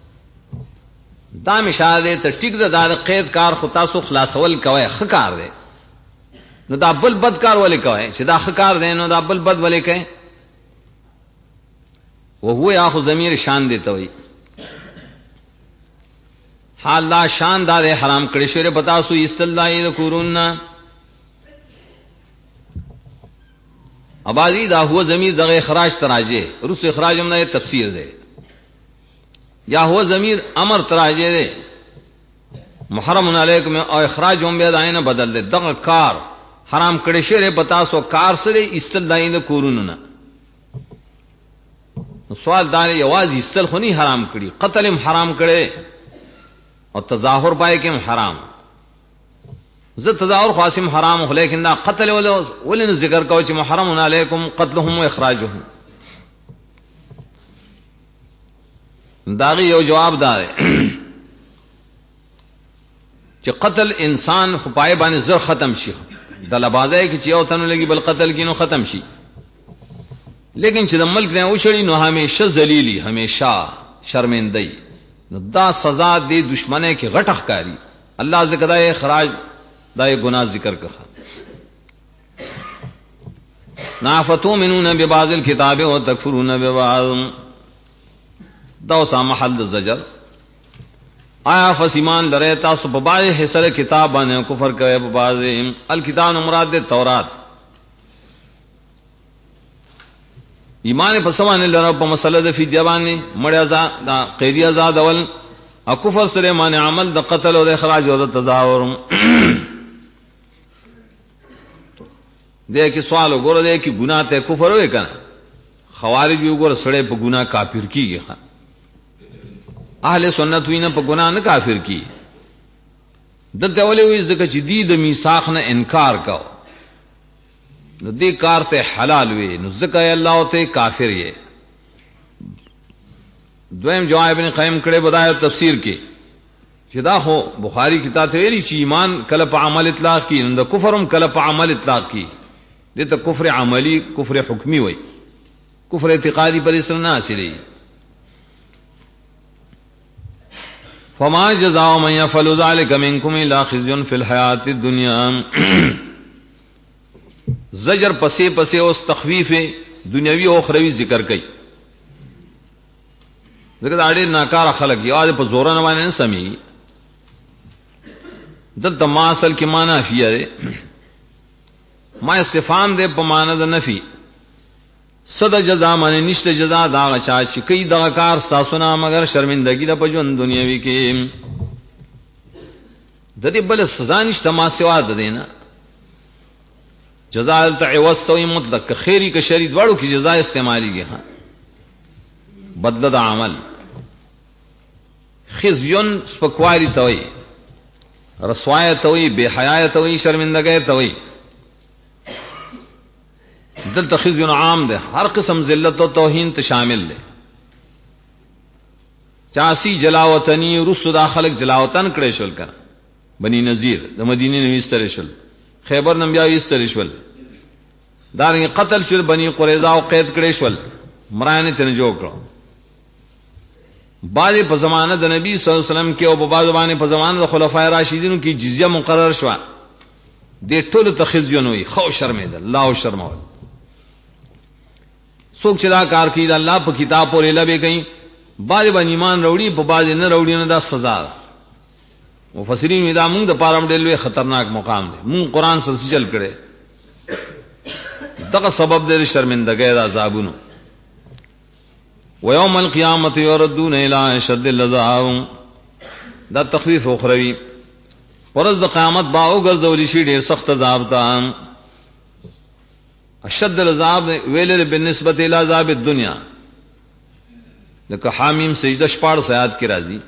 دا مشاهده ته ټیک ده دا قید کار خو تاسو خلاصول کوي خکار دی نو دا بل بد کار ولې کوي چې دا خکار دی نو دا بل بد ولې کوي وهو یاخو ضمیر شان دیته وي حال لا شان دا حرام کړي شوی پتا سو استلای ذکرون ابازی دا هو ضمیر دغه اخراج تراجه روس اخراج هم نه تفسیر ده یا هو ضمیر امر تراجه ده محرم علیکم او اخراجهم بیا داینه بدل دے دغه کار حرام کړي شی پتا سو کار سره استل داینه کورونو نه. سوال دار یواز استل خو نه حرام کړي، قتل هم حرام کړي او تظاهر پای کې حرام. زه تظاهر خاصم حرام خو لیکن دا قتل ولن ذکر کو چې محرم علیکم قتلهم و اخراجهم. داغي یو جواب دار چې قتل انسان خو پای باندې زر ختم شي، د لبازای کې چې یو تنو لګي بل قتل کینو ختم شي، لیکن چې د ملک نه وشړي نو همیشه ذلیلی، همیشه شرمندهی. نو دا سزا دی دشمنه کې غټ ښکاری. الله ذکر دای اخراج دای گناہ ذکر کړه. نافتؤمنون ببعض الكتاب وتكفرون ببعض، دا سا محل زجر. آیا فسیمان لرے تاسو په بعض حصہ کتاب باندې کفر کوي، په بعض الکتاب مراد دے تورات. ایمان په سمانه لره په مسله د فدیه باندې مړی آزاد دا قیدی آزاد اول او کفر سره معنی عمل د قتل او د اخراج او د تظاهر. دې کې سوال وګوره، دې کې ګناه ته کفر وې کنه. خوارج وګوره سړی په ګناه کافر کیږي، اهل سنت وینه په ګناه نه کافر کی. دته ولې وې ځکه چې دې د میثاق نه انکار کاو، نو دې کار ته حلال وي، نو ځکه الله ته کافر یې. دویم جواب ابن قیم کړه بدایو تفسیر کې چې دا خو بخاری کتاب ته ویلي چې ایمان کله په عمل اطلاق کی، نو د کفرم کله په عمل اطلاق کی. دې ته کفر عملی کفر حکمی وای، کفر اعتقادی پر اسره نه حاصلې. فما جزاء من يفعل ذلك منكم الا خزي في الحياة الدنيا. زجر پسے پسے اس تخفیف دنیاوی او اخروی ذکر کئی. ذکر اڑے ناکار خلق یاد په زور نه باندې سمي. دلته ما اصل کې معنا فیه ده، ما استفهام ده په معنا د نفي. صد جزاء معنی نشته جزاء دا غچا چې کوي دا کار تاسو نه مگر شرمندگی د پجون دنیاوی کې. د دې بل سزا نشته ما سوا ده نه. جزاء التعوض توي مطلق خیری کا شری دواړو کی جزاء استعمالی گی. ہاں بدل د عمل. خزیون سپکوالی توي، رسوایت توي، بے حیایت توي، شرمندگی توي. دل تخزیون عام ده، ہر قسم ذلت و توہین ته شامل ده. چاسی جلاوطنی رسو دا خلق جلاوطن کړي شول کړه. بنی نذیر د مدینه نو استری شول، خیبر نم بیا استری شول، دارنګ قتل شول بنی قریظه او قید کړي شول، مرانه ته جوړ کړو. بعد په زمانه د نبی صلی الله علیه وسلم کې او په بعد باندې په زمانه د خلفای راشدینو کې جزیه مقرر شو. دې ټول تخزیون وي، خو شرمېدل، الله او شرمول. څوک چې دا کار کوي د الله په کتاب پورې لبه کوي، بعد باندې ایمان وروړي، په بعد نه وروړي، نه دا سزا ده. مفسرین دا موږ د پاره ډېر خطرناک مقام دی. موږ قران سره چل کړي، دغه سبب دې شرمندګۍ د عذابونو. ويوم القيامه يردون الى اشد العذاب، دا تخفیف اخروی. ورځ د قیامت باو ګرځولې شي ډېر سخت عذاب ته. اشد العذاب ویل بالنسبه الى عذاب الدنيا، لکه حامیم سجده 14 آیات کې راځي.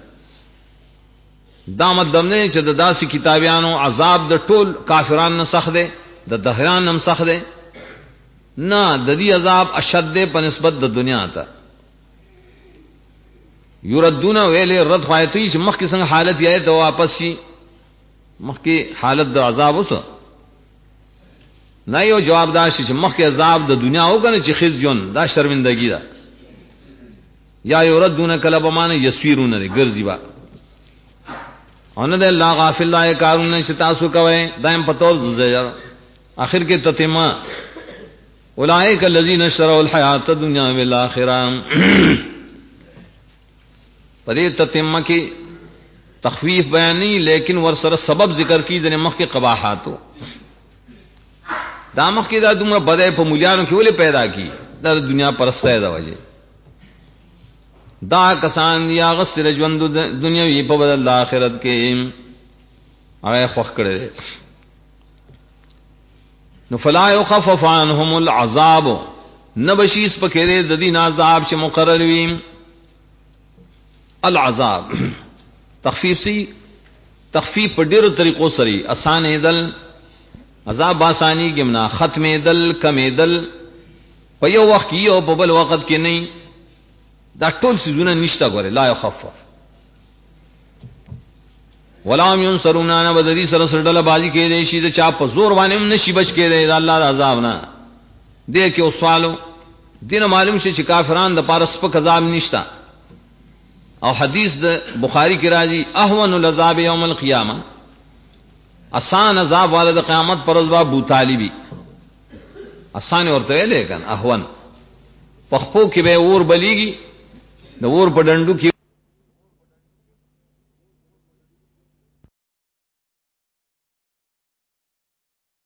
دا مطلب نه چې د داسې کتابیانو عذاب د ټول کافرانو نه سخت دی، د دهران هم سخت دی. نه، د دې عذاب اشد دی په نسبت د دنیا ته. یردون ویل رد فایتی چې مخکې څنګه حالت یې ته واپس شي، مخکې حالت د عذاب وسه نه. یو جواب دا شي چې مخکې عذاب د دنیا وګڼي چې خزیون دا شرمندگی ده. یا یردون کله به معنی یسویرون دی ګرځي با. ان د الله غافل لا کارونه چې تاسو کوي دایم پتول زجر. اخر کې تتمه اولئک الذین اشتروا الحیات الدنیا بالآخرہ. پدې تتمه کې تخفیف بیان نہیں، لیکن ور سره سبب ذکر کی د مخ کې قباحاتو. دا مخ کې دا دومره بدای په مولیانو کې ولې پیدا کی؟ دا دنیا پرسته ده وجه. دا کسان یا غسل ژوند دنیاوی په بدل آخرت کې. هغه خوخ کړي. نو فلا يخفف عنهم العذاب، نبشیس پکې د دین عذاب چې مقرر وي. العذاب تخفیف په ډیرو طریقو سره آسان دل، عذاب آسانی گمنا، ختم دل، کم دل، په یو وخت کې او په بل وخت کې نه، دا ټول سيزونه نشته. غره لا يخفف ولا ينصرون، انا بدري سره سړډله بازی کې دي شي د چا په زور باندې هم نشي بچ کې دی الله د عذاب نه. دې کې اوسوالو دین معلوم شي چې کافرانو د پارس په عذاب نشته. او حدیث د بخاری کې راځي اهون العذاب یوم القیامه، آسان عذاب والد قیامت پر ورځ ابو طالبی آسان ورته لیکن اهون پخپو کې به اور بلیږي، د اور په ډندو کې